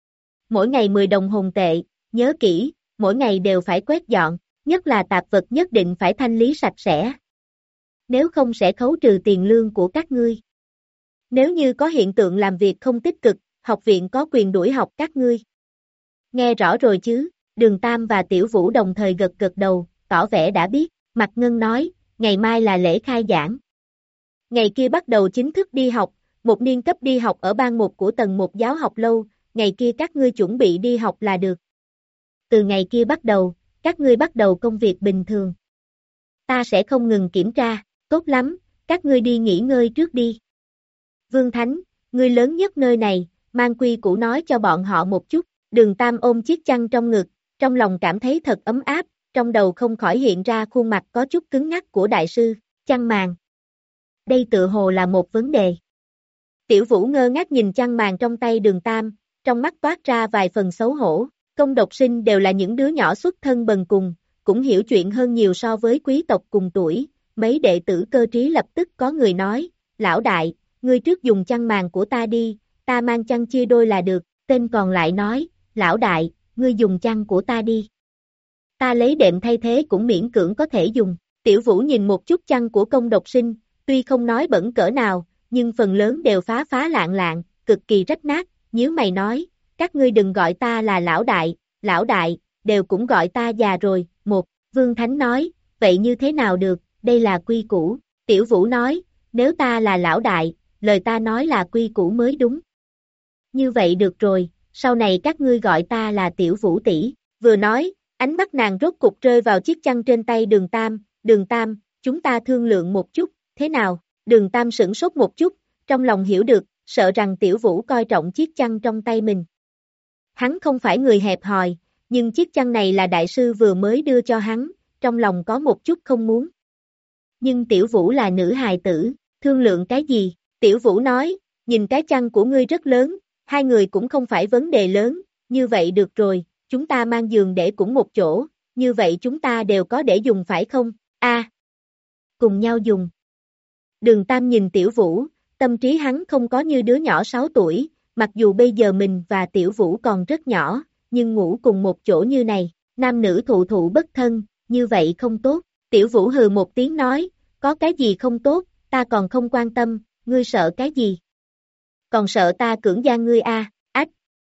Mỗi ngày mười đồng hồn tệ, nhớ kỹ, mỗi ngày đều phải quét dọn, nhất là tạp vật nhất định phải thanh lý sạch sẽ. Nếu không sẽ khấu trừ tiền lương của các ngươi. Nếu như có hiện tượng làm việc không tích cực, học viện có quyền đuổi học các ngươi. Nghe rõ rồi chứ, Đường Tam và Tiểu Vũ đồng thời gật gật đầu, tỏ vẻ đã biết, Mạc Ngân nói, ngày mai là lễ khai giảng. Ngày kia bắt đầu chính thức đi học, một niên cấp đi học ở ban một của tầng một giáo học lâu, ngày kia các ngươi chuẩn bị đi học là được. Từ ngày kia bắt đầu, các ngươi bắt đầu công việc bình thường. Ta sẽ không ngừng kiểm tra, tốt lắm, các ngươi đi nghỉ ngơi trước đi. Vương Thánh, ngươi lớn nhất nơi này, mang quy củ nói cho bọn họ một chút, Đường Tam ôm chiếc chăn trong ngực, trong lòng cảm thấy thật ấm áp, trong đầu không khỏi hiện ra khuôn mặt có chút cứng ngắc của đại sư, chăn màn. Đây tự hồ là một vấn đề. Tiểu Vũ ngơ ngác nhìn chăn màn trong tay Đường Tam, trong mắt toát ra vài phần xấu hổ, công độc sinh đều là những đứa nhỏ xuất thân bần cùng, cũng hiểu chuyện hơn nhiều so với quý tộc cùng tuổi, mấy đệ tử cơ trí lập tức có người nói, lão đại, ngươi trước dùng chăn màn của ta đi, ta mang chăn chia đôi là được, tên còn lại nói, lão đại, ngươi dùng chăn của ta đi. Ta lấy đệm thay thế cũng miễn cưỡng có thể dùng, Tiểu Vũ nhìn một chút chăn của công độc sinh, tuy không nói bẩn cỡ nào, nhưng phần lớn đều phá phá lạng lạng, cực kỳ rách nát, nhíu mày nói, các ngươi đừng gọi ta là lão đại, lão đại, đều cũng gọi ta già rồi, một, Vương Thánh nói, vậy như thế nào được, đây là quy củ, Tiểu Vũ nói, nếu ta là lão đại, lời ta nói là quy củ mới đúng. Như vậy được rồi, sau này các ngươi gọi ta là Tiểu Vũ tỷ, vừa nói, ánh mắt nàng rốt cục rơi vào chiếc chăn trên tay Đường Tam, Đường Tam, chúng ta thương lượng một chút, thế nào? Đường Tam sửng sốt một chút, trong lòng hiểu được, sợ rằng Tiểu Vũ coi trọng chiếc chăn trong tay mình. Hắn không phải người hẹp hòi, nhưng chiếc chăn này là đại sư vừa mới đưa cho hắn, trong lòng có một chút không muốn. Nhưng Tiểu Vũ là nữ hài tử, thương lượng cái gì? Tiểu Vũ nói, nhìn cái chăn của ngươi rất lớn, hai người cũng không phải vấn đề lớn, như vậy được rồi, chúng ta mang giường để cũng một chỗ, như vậy chúng ta đều có để dùng phải không? A, à, cùng nhau dùng. Đường Tam nhìn Tiểu Vũ, tâm trí hắn không có như đứa nhỏ sáu tuổi, mặc dù bây giờ mình và Tiểu Vũ còn rất nhỏ, nhưng ngủ cùng một chỗ như này, nam nữ thụ thụ bất thân, như vậy không tốt. Tiểu Vũ hừ một tiếng nói, có cái gì không tốt, ta còn không quan tâm, ngươi sợ cái gì? Còn sợ ta cưỡng gian ngươi a? À? Ách!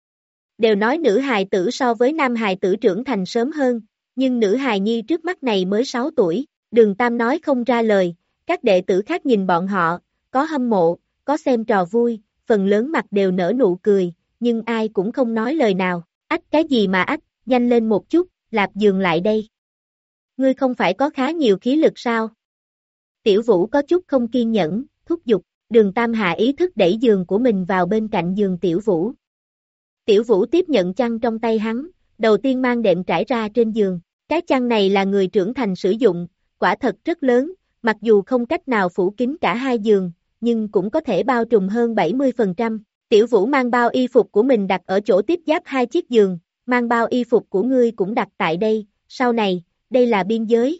Đều nói nữ hài tử so với nam hài tử trưởng thành sớm hơn, nhưng nữ hài nhi trước mắt này mới sáu tuổi, Đường Tam nói không ra lời, các đệ tử khác nhìn bọn họ, có hâm mộ, có xem trò vui, phần lớn mặt đều nở nụ cười, nhưng ai cũng không nói lời nào, ách cái gì mà ách, nhanh lên một chút, lạp giường lại đây. Ngươi không phải có khá nhiều khí lực sao? Tiểu Vũ có chút không kiên nhẫn, thúc giục, Đường Tam hạ ý thức đẩy giường của mình vào bên cạnh giường Tiểu Vũ. Tiểu Vũ tiếp nhận chăn trong tay hắn, đầu tiên mang đệm trải ra trên giường, cái chăn này là người trưởng thành sử dụng, quả thật rất lớn, mặc dù không cách nào phủ kín cả hai giường, nhưng cũng có thể bao trùm hơn bảy mươi phần trăm. Tiểu Vũ mang bao y phục của mình đặt ở chỗ tiếp giáp hai chiếc giường, mang bao y phục của ngươi cũng đặt tại đây, sau này, đây là biên giới.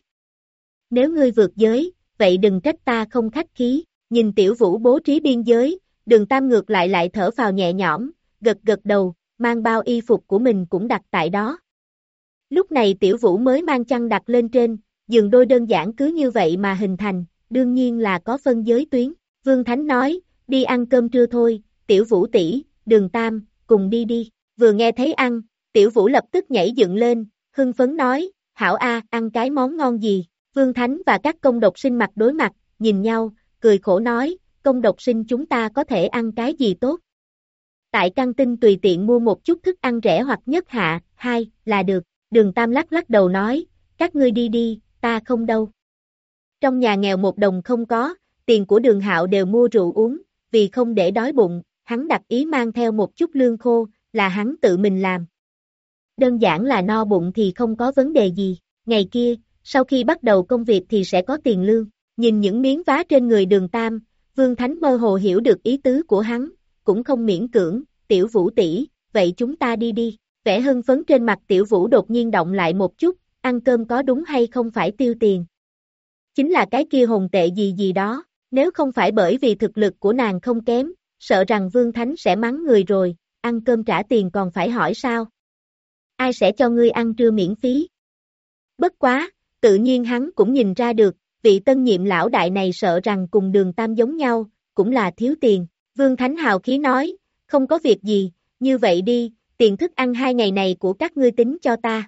Nếu ngươi vượt giới, vậy đừng trách ta không khách khí, nhìn Tiểu Vũ bố trí biên giới, Đường Tam ngược lại lại thở phào nhẹ nhõm, gật gật đầu, mang bao y phục của mình cũng đặt tại đó. Lúc này Tiểu Vũ mới mang chăn đặt lên trên, giường đôi đơn giản cứ như vậy mà hình thành, đương nhiên là có phân giới tuyến. Vương Thánh nói, đi ăn cơm trưa thôi, Tiểu Vũ tỷ, Đường Tam, cùng đi đi. Vừa nghe thấy ăn, Tiểu Vũ lập tức nhảy dựng lên, hưng phấn nói, hảo a, ăn cái món ngon gì? Vương Thánh và các công độc sinh mặt đối mặt, nhìn nhau, cười khổ nói, công độc sinh chúng ta có thể ăn cái gì tốt? Tại căng tin tùy tiện mua một chút thức ăn rẻ hoặc nhất hạ, hai, là được. Đường Tam lắc lắc đầu nói, các ngươi đi đi, ta không đâu. Trong nhà nghèo một đồng không có, tiền của Đường Hạo đều mua rượu uống, vì không để đói bụng, hắn đặt ý mang theo một chút lương khô, là hắn tự mình làm. Đơn giản là no bụng thì không có vấn đề gì, ngày kia, sau khi bắt đầu công việc thì sẽ có tiền lương, nhìn những miếng vá trên người Đường Tam, Vương Thánh mơ hồ hiểu được ý tứ của hắn, cũng không miễn cưỡng, Tiểu Vũ tỷ, vậy chúng ta đi đi, vẻ hưng phấn trên mặt Tiểu Vũ đột nhiên động lại một chút, ăn cơm có đúng hay không phải tiêu tiền. Chính là cái kia hồn tệ gì gì đó, nếu không phải bởi vì thực lực của nàng không kém, sợ rằng Vương Thánh sẽ mắng người rồi, ăn cơm trả tiền còn phải hỏi sao? Ai sẽ cho ngươi ăn trưa miễn phí? Bất quá, tự nhiên hắn cũng nhìn ra được, vị tân nhiệm lão đại này sợ rằng cùng Đường Tam giống nhau, cũng là thiếu tiền. Vương Thánh hào khí nói, không có việc gì, như vậy đi, tiền thức ăn hai ngày này của các ngươi tính cho ta.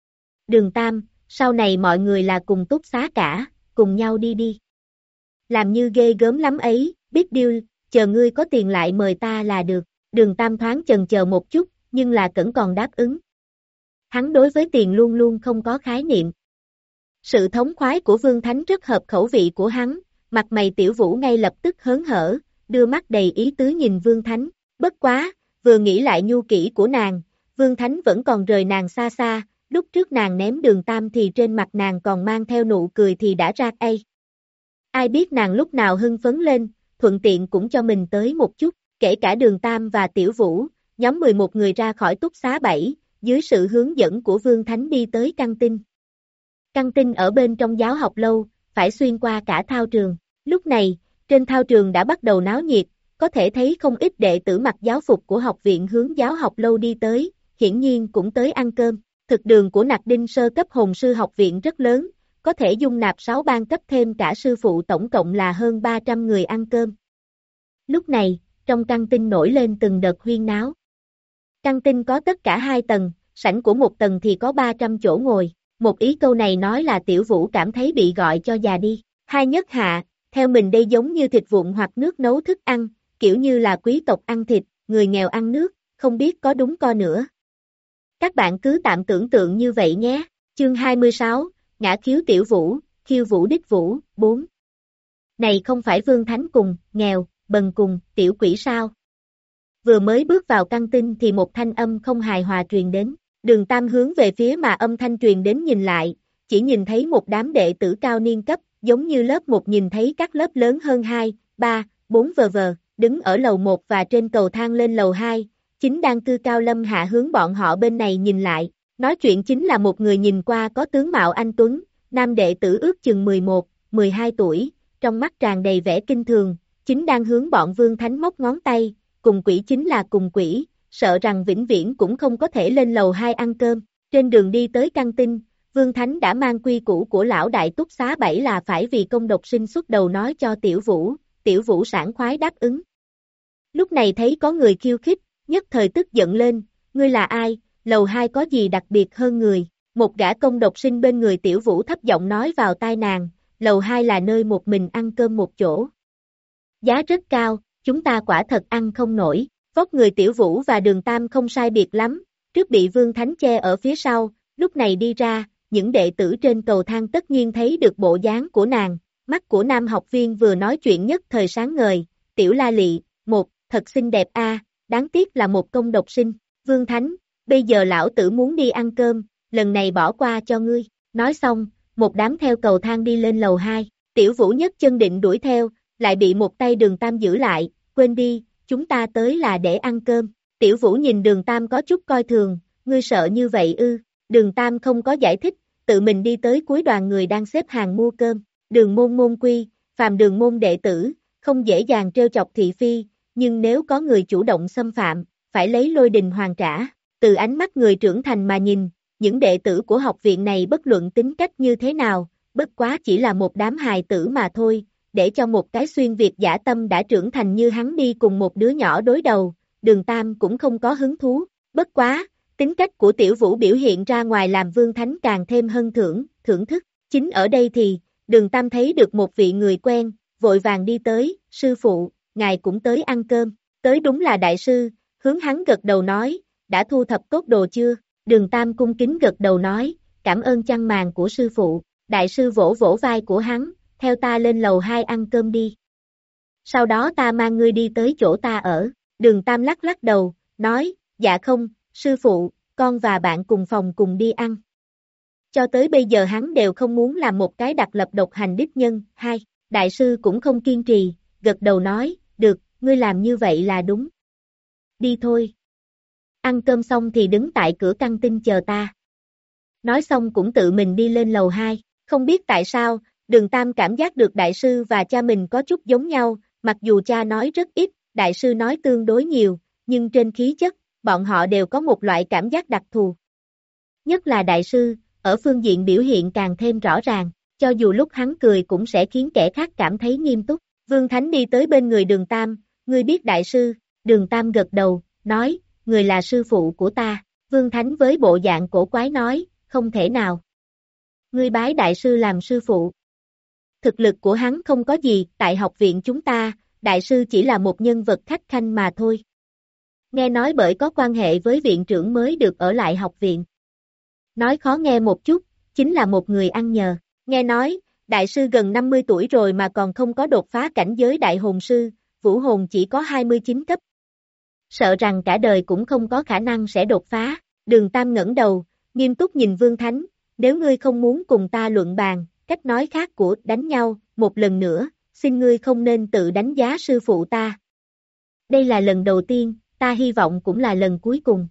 Đường Tam, sau này mọi người là cùng túc xá cả, cùng nhau đi đi. Làm như ghê gớm lắm ấy, biết điêu, chờ ngươi có tiền lại mời ta là được. Đường Tam thoáng chần chờ một chút, nhưng là cẩn còn đáp ứng. Hắn đối với tiền luôn luôn không có khái niệm. Sự thống khoái của Vương Thánh rất hợp khẩu vị của hắn, mặt mày Tiểu Vũ ngay lập tức hớn hở, đưa mắt đầy ý tứ nhìn Vương Thánh. Bất quá, vừa nghĩ lại nhu kỹ của nàng, Vương Thánh vẫn còn rời nàng xa xa, lúc trước nàng ném Đường Tam thì trên mặt nàng còn mang theo nụ cười thì đã ra ây. Ai biết nàng lúc nào hưng phấn lên, thuận tiện cũng cho mình tới một chút, kể cả Đường Tam và Tiểu Vũ, nhóm mười một người ra khỏi túc xá bảy, dưới sự hướng dẫn của Vương Thánh đi tới căng tin. Căng tin ở bên trong giáo học lâu, phải xuyên qua cả thao trường. Lúc này, trên thao trường đã bắt đầu náo nhiệt, có thể thấy không ít đệ tử mặc giáo phục của học viện hướng giáo học lâu đi tới, hiển nhiên cũng tới ăn cơm. Thực đường của Nặc Đinh sơ cấp hồn sư học viện rất lớn, có thể dung nạp sáu ban cấp thêm cả sư phụ tổng cộng là hơn ba trăm người ăn cơm. Lúc này, trong căng tin nổi lên từng đợt huyên náo. Căng tin có tất cả hai tầng, sảnh của một tầng thì có ba trăm chỗ ngồi. Một ý câu này nói là Tiểu Vũ cảm thấy bị gọi cho già đi. Hai nhất hạ, theo mình đây giống như thịt vụn hoặc nước nấu thức ăn, kiểu như là quý tộc ăn thịt, người nghèo ăn nước, không biết có đúng co nữa. Các bạn cứ tạm tưởng tượng như vậy nhé. Chương hai mươi sáu, Ngã khiếu Tiểu Vũ, khiêu vũ đích vũ, bốn. Này không phải Vương Thánh cùng, nghèo, bần cùng, tiểu quỷ sao? Vừa mới bước vào căng tin thì một thanh âm không hài hòa truyền đến. Đường Tam hướng về phía mà âm thanh truyền đến nhìn lại, chỉ nhìn thấy một đám đệ tử cao niên cấp, giống như lớp một nhìn thấy các lớp lớn hơn hai, ba, bốn vờ vờ, đứng ở lầu một và trên cầu thang lên lầu hai, chính đang cư cao lâm hạ hướng bọn họ bên này nhìn lại. Nói chuyện chính là một người nhìn qua có tướng mạo anh tuấn, nam đệ tử ước chừng mười một, mười hai tuổi, trong mắt tràn đầy vẻ kinh thường, chính đang hướng bọn Vương Thánh móc ngón tay, cùng quỷ chính là cùng quỷ, sợ rằng vĩnh viễn cũng không có thể lên lầu hai ăn cơm. Trên đường đi tới căng tin, Vương Thánh đã mang quy củ của lão đại túc xá bảy là phải vì công độc sinh xuất đầu nói cho Tiểu Vũ, Tiểu Vũ sảng khoái đáp ứng. Lúc này thấy có người khiêu khích, nhất thời tức giận lên, ngươi là ai, lầu hai có gì đặc biệt hơn người, một gã công độc sinh bên người Tiểu Vũ thấp giọng nói vào tai nàng, lầu hai là nơi một mình ăn cơm một chỗ. Giá rất cao, chúng ta quả thật ăn không nổi, vóc người Tiểu Vũ và Đường Tam không sai biệt lắm, trước bị Vương Thánh che ở phía sau, lúc này đi ra, những đệ tử trên cầu thang tất nhiên thấy được bộ dáng của nàng, mắt của nam học viên vừa nói chuyện nhất thời sáng ngời, Tiểu La Lị, một, thật xinh đẹp a, đáng tiếc là một công độc sinh, Vương Thánh, bây giờ lão tử muốn đi ăn cơm, lần này bỏ qua cho ngươi, nói xong, một đám theo cầu thang đi lên lầu hai, Tiểu Vũ nhất chân định đuổi theo, lại bị một tay Đường Tam giữ lại, quên đi, chúng ta tới là để ăn cơm, Tiểu Vũ nhìn Đường Tam có chút coi thường, ngươi sợ như vậy ư, Đường Tam không có giải thích, tự mình đi tới cuối đoàn người đang xếp hàng mua cơm, Đường môn môn quy, phàm đường môn đệ tử, không dễ dàng trêu chọc thị phi, nhưng nếu có người chủ động xâm phạm, phải lấy lôi đình hoàn trả, từ ánh mắt người trưởng thành mà nhìn, những đệ tử của học viện này bất luận tính cách như thế nào, bất quá chỉ là một đám hài tử mà thôi, để cho một cái xuyên Việt dã tâm đã trưởng thành như hắn đi cùng một đứa nhỏ đối đầu, Đường Tam cũng không có hứng thú, bất quá, tính cách của Tiểu Vũ biểu hiện ra ngoài làm Vương Thánh càng thêm hân thưởng, thưởng thức, chính ở đây thì, Đường Tam thấy được một vị người quen, vội vàng đi tới, sư phụ, ngài cũng tới ăn cơm, tới đúng là đại sư, hướng hắn gật đầu nói, đã thu thập tốt đồ chưa, Đường Tam cung kính gật đầu nói, cảm ơn chăn màn của sư phụ, đại sư vỗ vỗ vai của hắn, theo ta lên lầu hai ăn cơm đi. Sau đó ta mang ngươi đi tới chỗ ta ở, Đường Tam lắc lắc đầu, nói, dạ không, sư phụ, con và bạn cùng phòng cùng đi ăn. Cho tới bây giờ hắn đều không muốn làm một cái đặc lập độc hành đích nhân, hai, đại sư cũng không kiên trì, gật đầu nói, được, ngươi làm như vậy là đúng. Đi thôi. Ăn cơm xong thì đứng tại cửa căng tin chờ ta. Nói xong cũng tự mình đi lên lầu hai, không biết tại sao, Đường Tam cảm giác được đại sư và cha mình có chút giống nhau, mặc dù cha nói rất ít, đại sư nói tương đối nhiều, nhưng trên khí chất, bọn họ đều có một loại cảm giác đặc thù. Nhất là đại sư, ở phương diện biểu hiện càng thêm rõ ràng, cho dù lúc hắn cười cũng sẽ khiến kẻ khác cảm thấy nghiêm túc. Vương Thánh đi tới bên người Đường Tam, ngươi biết đại sư, Đường Tam gật đầu, nói, người là sư phụ của ta, Vương Thánh với bộ dạng cổ quái nói, không thể nào. Ngươi bái đại sư làm sư phụ. Thực lực của hắn không có gì, tại học viện chúng ta, đại sư chỉ là một nhân vật khách khanh mà thôi. Nghe nói bởi có quan hệ với viện trưởng mới được ở lại học viện. Nói khó nghe một chút, chính là một người ăn nhờ. Nghe nói, đại sư gần năm mươi tuổi rồi mà còn không có đột phá cảnh giới đại hồn sư, vũ hồn chỉ có hai mươi chín cấp. Sợ rằng cả đời cũng không có khả năng sẽ đột phá. Đường Tam ngẩng đầu, nghiêm túc nhìn Vương Thánh, nếu ngươi không muốn cùng ta luận bàn, cách nói khác của đánh nhau, một lần nữa, xin ngươi không nên tự đánh giá sư phụ ta. Đây là lần đầu tiên, ta hy vọng cũng là lần cuối cùng.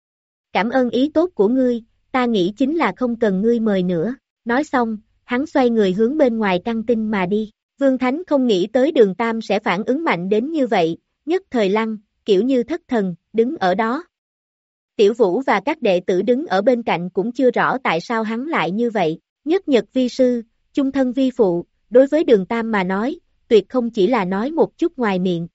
Cảm ơn ý tốt của ngươi, ta nghĩ chính là không cần ngươi mời nữa. Nói xong, hắn xoay người hướng bên ngoài căng tin mà đi. Vương Thánh không nghĩ tới Đường Tam sẽ phản ứng mạnh đến như vậy, nhất thời lăng, kiểu như thất thần, đứng ở đó. Tiểu Vũ và các đệ tử đứng ở bên cạnh cũng chưa rõ tại sao hắn lại như vậy. Nhất nhật vi sư, chung thân vi phụ, đối với Đường Tam mà nói, tuyệt không chỉ là nói một chút ngoài miệng.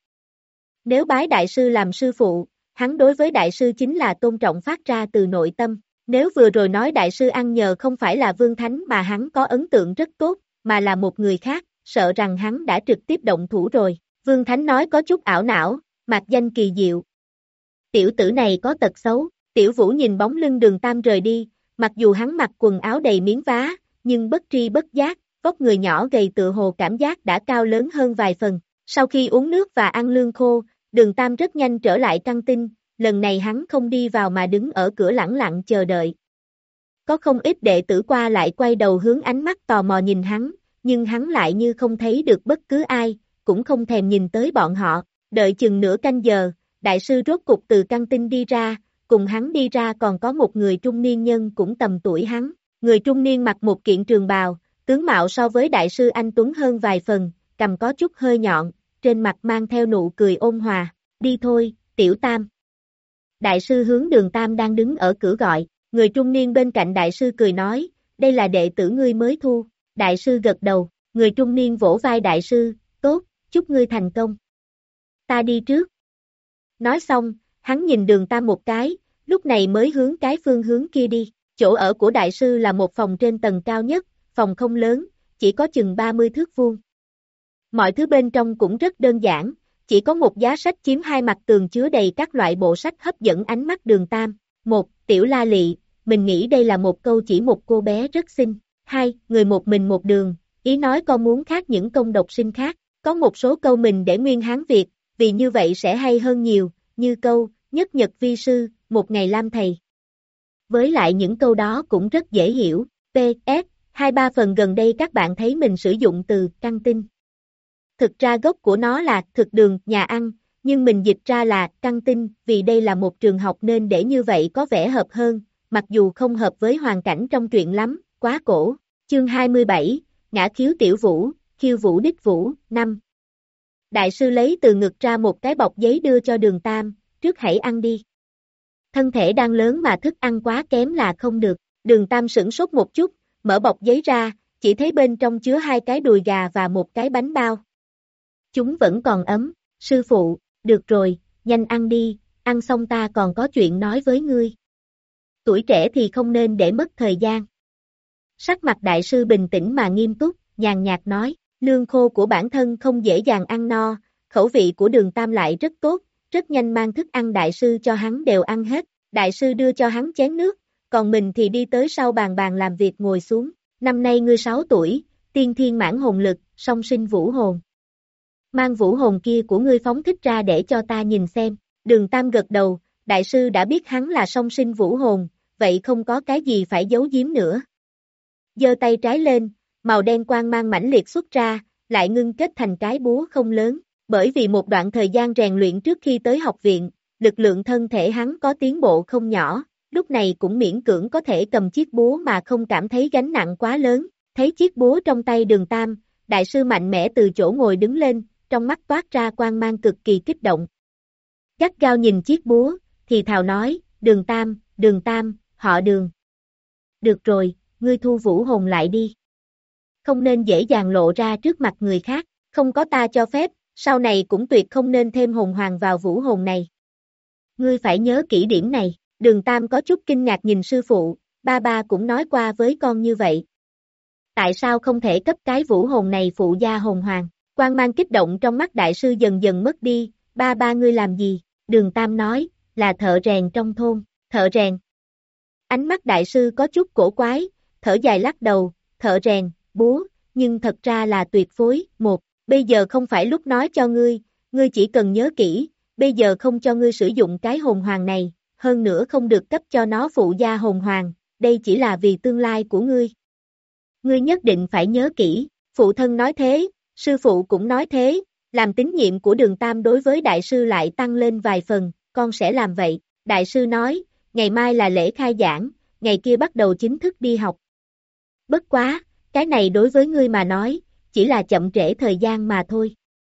Nếu bái đại sư làm sư phụ, hắn đối với đại sư chính là tôn trọng phát ra từ nội tâm. Nếu vừa rồi nói đại sư ăn nhờ không phải là Vương Thánh mà hắn có ấn tượng rất tốt, mà là một người khác, sợ rằng hắn đã trực tiếp động thủ rồi. Vương Thánh nói có chút ảo não, mạc danh kỳ diệu. Tiểu tử này có tật xấu, Tiểu Vũ nhìn bóng lưng Đường Tam rời đi, mặc dù hắn mặc quần áo đầy miếng vá, nhưng bất tri bất giác, vóc người nhỏ gầy tựa hồ cảm giác đã cao lớn hơn vài phần. Sau khi uống nước và ăn lương khô, Đường Tam rất nhanh trở lại căng tin, lần này hắn không đi vào mà đứng ở cửa lẳng lặng chờ đợi. Có không ít đệ tử qua lại quay đầu hướng ánh mắt tò mò nhìn hắn, nhưng hắn lại như không thấy được bất cứ ai, cũng không thèm nhìn tới bọn họ. Đợi chừng nửa canh giờ, đại sư rốt cục từ căng tin đi ra, cùng hắn đi ra còn có một người trung niên nhân cũng tầm tuổi hắn. Người trung niên mặc một kiện trường bào, tướng mạo so với đại sư anh tuấn hơn vài phần, cằm có chút hơi nhọn, trên mặt mang theo nụ cười ôn hòa. Đi thôi, Tiểu Tam. Đại sư hướng Đường Tam đang đứng ở cửa gọi, người trung niên bên cạnh đại sư cười nói, đây là đệ tử ngươi mới thu. Đại sư gật đầu, người trung niên vỗ vai đại sư, tốt, chúc ngươi thành công. Ta đi trước. Nói xong, hắn nhìn Đường Tam một cái, lúc này mới hướng cái phương hướng kia đi. Chỗ ở của đại sư là một phòng trên tầng cao nhất, phòng không lớn, chỉ có chừng ba mươi thước vuông. Mọi thứ bên trong cũng rất đơn giản, chỉ có một giá sách chiếm hai mặt tường chứa đầy các loại bộ sách hấp dẫn ánh mắt Đường Tam. Một, Tiểu La Lị, mình nghĩ đây là một câu chỉ một cô bé rất xinh. Hai, người một mình một đường, ý nói con muốn khác những công độc sinh khác. Có một số câu mình để nguyên Hán Việt, vì như vậy sẽ hay hơn nhiều, như câu, nhất nhật vi sư, một ngày lam thầy. Với lại những câu đó cũng rất dễ hiểu. pê ét, hai ba phần gần đây các bạn thấy mình sử dụng từ căng tin. Thực ra gốc của nó là thực đường, nhà ăn, nhưng mình dịch ra là căng tin vì đây là một trường học nên để như vậy có vẻ hợp hơn, mặc dù không hợp với hoàn cảnh trong truyện lắm, quá cổ. Chương hai mươi bảy, Ngã khiếu tiểu vũ, khiêu vũ đích vũ, năm. Đại sư lấy từ ngực ra một cái bọc giấy đưa cho Đường Tam, trước hãy ăn đi. Thân thể đang lớn mà thức ăn quá kém là không được. Đường Tam sửng sốt một chút, mở bọc giấy ra, chỉ thấy bên trong chứa hai cái đùi gà và một cái bánh bao. Chúng vẫn còn ấm, sư phụ, được rồi, nhanh ăn đi, ăn xong ta còn có chuyện nói với ngươi. Tuổi trẻ thì không nên để mất thời gian. Sắc mặt đại sư bình tĩnh mà nghiêm túc, nhàn nhạt nói, lương khô của bản thân không dễ dàng ăn no, khẩu vị của Đường Tam lại rất tốt, rất nhanh mang thức ăn đại sư cho hắn đều ăn hết, đại sư đưa cho hắn chén nước, còn mình thì đi tới sau bàn bàn làm việc ngồi xuống, năm nay ngươi sáu tuổi, tiên thiên mãn hồn lực, song sinh vũ hồn. Mang vũ hồn kia của ngươi phóng thích ra để cho ta nhìn xem. Đường Tam gật đầu, đại sư đã biết hắn là song sinh vũ hồn, vậy không có cái gì phải giấu giếm nữa. Giơ tay trái lên, màu đen quang mang mãnh liệt xuất ra, lại ngưng kết thành cái búa không lớn, bởi vì một đoạn thời gian rèn luyện trước khi tới học viện, lực lượng thân thể hắn có tiến bộ không nhỏ, lúc này cũng miễn cưỡng có thể cầm chiếc búa mà không cảm thấy gánh nặng quá lớn. Thấy chiếc búa trong tay Đường Tam, đại sư mạnh mẽ từ chỗ ngồi đứng lên, trong mắt toát ra quang mang cực kỳ kích động. Gắt gao nhìn chiếc búa, thì thào nói, Đường Tam, Đường Tam, họ Đường. Được rồi, ngươi thu vũ hồn lại đi. Không nên dễ dàng lộ ra trước mặt người khác, không có ta cho phép, sau này cũng tuyệt không nên thêm hồn hoàng vào vũ hồn này. Ngươi phải nhớ kỹ điểm này. Đường Tam có chút kinh ngạc nhìn sư phụ, ba ba cũng nói qua với con như vậy. Tại sao không thể cấp cái vũ hồn này phụ gia hồn hoàng? Quang mang kích động trong mắt đại sư dần dần mất đi, ba ba ngươi làm gì? Đường Tam nói, là thợ rèn trong thôn, thợ rèn. Ánh mắt đại sư có chút cổ quái, thở dài lắc đầu, thợ rèn, búa, nhưng thật ra là tuyệt phối. Một, bây giờ không phải lúc nói cho ngươi, ngươi chỉ cần nhớ kỹ, bây giờ không cho ngươi sử dụng cái hồn hoàng này, hơn nữa không được cấp cho nó phụ gia hồn hoàng, đây chỉ là vì tương lai của ngươi. Ngươi nhất định phải nhớ kỹ, phụ thân nói thế, sư phụ cũng nói thế, làm tín nhiệm của Đường Tam đối với đại sư lại tăng lên vài phần, con sẽ làm vậy. Đại sư nói, ngày mai là lễ khai giảng, ngày kia bắt đầu chính thức đi học. Bất quá, cái này đối với ngươi mà nói, chỉ là chậm trễ thời gian mà thôi.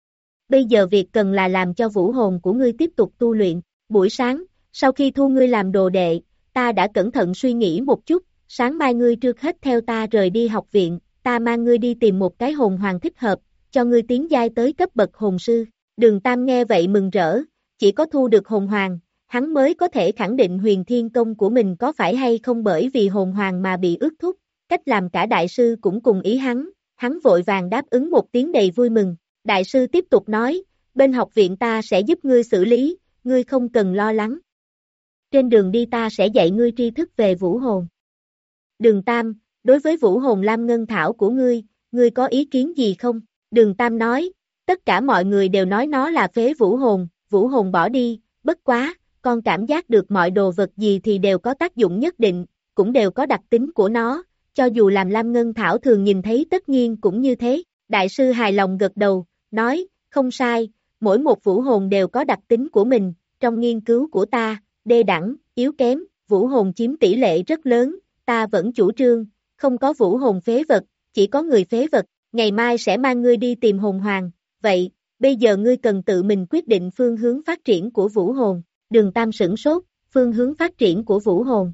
Bây giờ việc cần là làm cho vũ hồn của ngươi tiếp tục tu luyện. Buổi sáng, sau khi thu ngươi làm đồ đệ, ta đã cẩn thận suy nghĩ một chút, sáng mai ngươi trước hết theo ta rời đi học viện, ta mang ngươi đi tìm một cái hồn hoàng thích hợp, cho ngươi tiến giai tới cấp bậc hồn sư. Đường Tam nghe vậy mừng rỡ, chỉ có thu được hồn hoàng, hắn mới có thể khẳng định huyền thiên công của mình có phải hay không, bởi vì hồn hoàng mà bị ước thúc, cách làm cả đại sư cũng cùng ý hắn, hắn vội vàng đáp ứng một tiếng đầy vui mừng. Đại sư tiếp tục nói, bên học viện ta sẽ giúp ngươi xử lý, ngươi không cần lo lắng. Trên đường đi ta sẽ dạy ngươi tri thức về vũ hồn. Đường Tam, đối với vũ hồn lam ngân thảo của ngươi, ngươi có ý kiến gì không? Đường Tam nói, tất cả mọi người đều nói nó là phế vũ hồn, vũ hồn bỏ đi, bất quá, con cảm giác được mọi đồ vật gì thì đều có tác dụng nhất định, cũng đều có đặc tính của nó, cho dù làm Lam Ngân Thảo thường nhìn thấy tất nhiên cũng như thế. Đại sư hài lòng gật đầu, nói, không sai, mỗi một vũ hồn đều có đặc tính của mình, trong nghiên cứu của ta, đê đẳng, yếu kém, vũ hồn chiếm tỷ lệ rất lớn, ta vẫn chủ trương, không có vũ hồn phế vật, chỉ có người phế vật, ngày mai sẽ mang ngươi đi tìm hồn hoàng, vậy, bây giờ ngươi cần tự mình quyết định phương hướng phát triển của vũ hồn. Đường Tam sửng sốt, phương hướng phát triển của vũ hồn.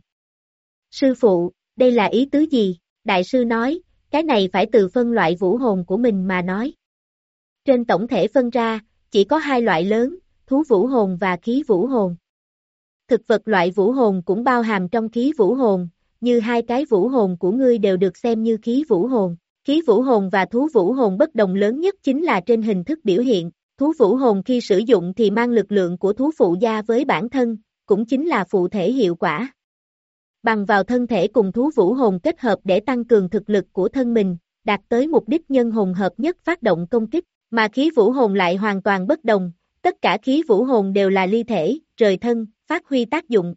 Sư phụ, đây là ý tứ gì? Đại sư nói, cái này phải từ phân loại vũ hồn của mình mà nói. Trên tổng thể phân ra, chỉ có hai loại lớn, thú vũ hồn và khí vũ hồn. Thực vật loại vũ hồn cũng bao hàm trong khí vũ hồn, như hai cái vũ hồn của ngươi đều được xem như khí vũ hồn. Khí vũ hồn và thú vũ hồn bất đồng lớn nhất chính là trên hình thức biểu hiện. Thú vũ hồn khi sử dụng thì mang lực lượng của thú phụ gia với bản thân, cũng chính là phụ thể hiệu quả. Bằng vào thân thể cùng thú vũ hồn kết hợp để tăng cường thực lực của thân mình, đạt tới mục đích nhân hồn hợp nhất phát động công kích, mà khí vũ hồn lại hoàn toàn bất đồng, tất cả khí vũ hồn đều là ly thể, rời thân, phát huy tác dụng.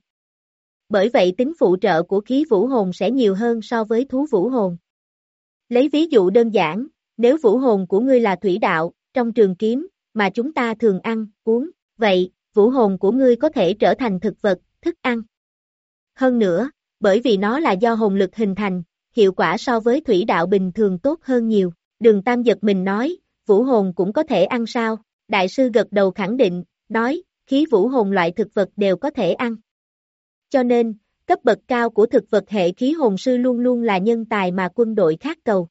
Bởi vậy tính phụ trợ của khí vũ hồn sẽ nhiều hơn so với thú vũ hồn. Lấy ví dụ đơn giản, nếu vũ hồn của ngươi là thủy đạo, trong trường kiếm, mà chúng ta thường ăn, uống, vậy, vũ hồn của ngươi có thể trở thành thực vật, thức ăn. Hơn nữa, bởi vì nó là do hồn lực hình thành, hiệu quả so với thủy đạo bình thường tốt hơn nhiều. Đường Tam giật mình nói, vũ hồn cũng có thể ăn sao? Đại sư gật đầu khẳng định, nói, khí vũ hồn loại thực vật đều có thể ăn. Cho nên, cấp bậc cao của thực vật hệ khí hồn sư luôn luôn là nhân tài mà quân đội khát cầu.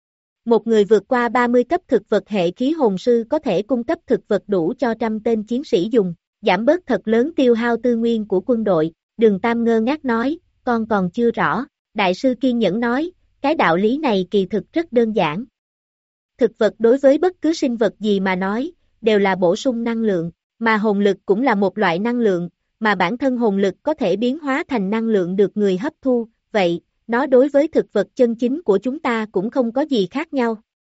Một người vượt qua ba mươi cấp thực vật hệ khí hồn sư có thể cung cấp thực vật đủ cho trăm tên chiến sĩ dùng, giảm bớt thật lớn tiêu hao tư nguyên của quân đội. Đường Tam ngơ ngác nói, con còn chưa rõ. Đại sư kiên nhẫn nói, cái đạo lý này kỳ thực rất đơn giản. Thực vật đối với bất cứ sinh vật gì mà nói, đều là bổ sung năng lượng, mà hồn lực cũng là một loại năng lượng, mà bản thân hồn lực có thể biến hóa thành năng lượng được người hấp thu, vậy, nó đối với thực vật chân chính của chúng ta cũng không có gì khác nhau.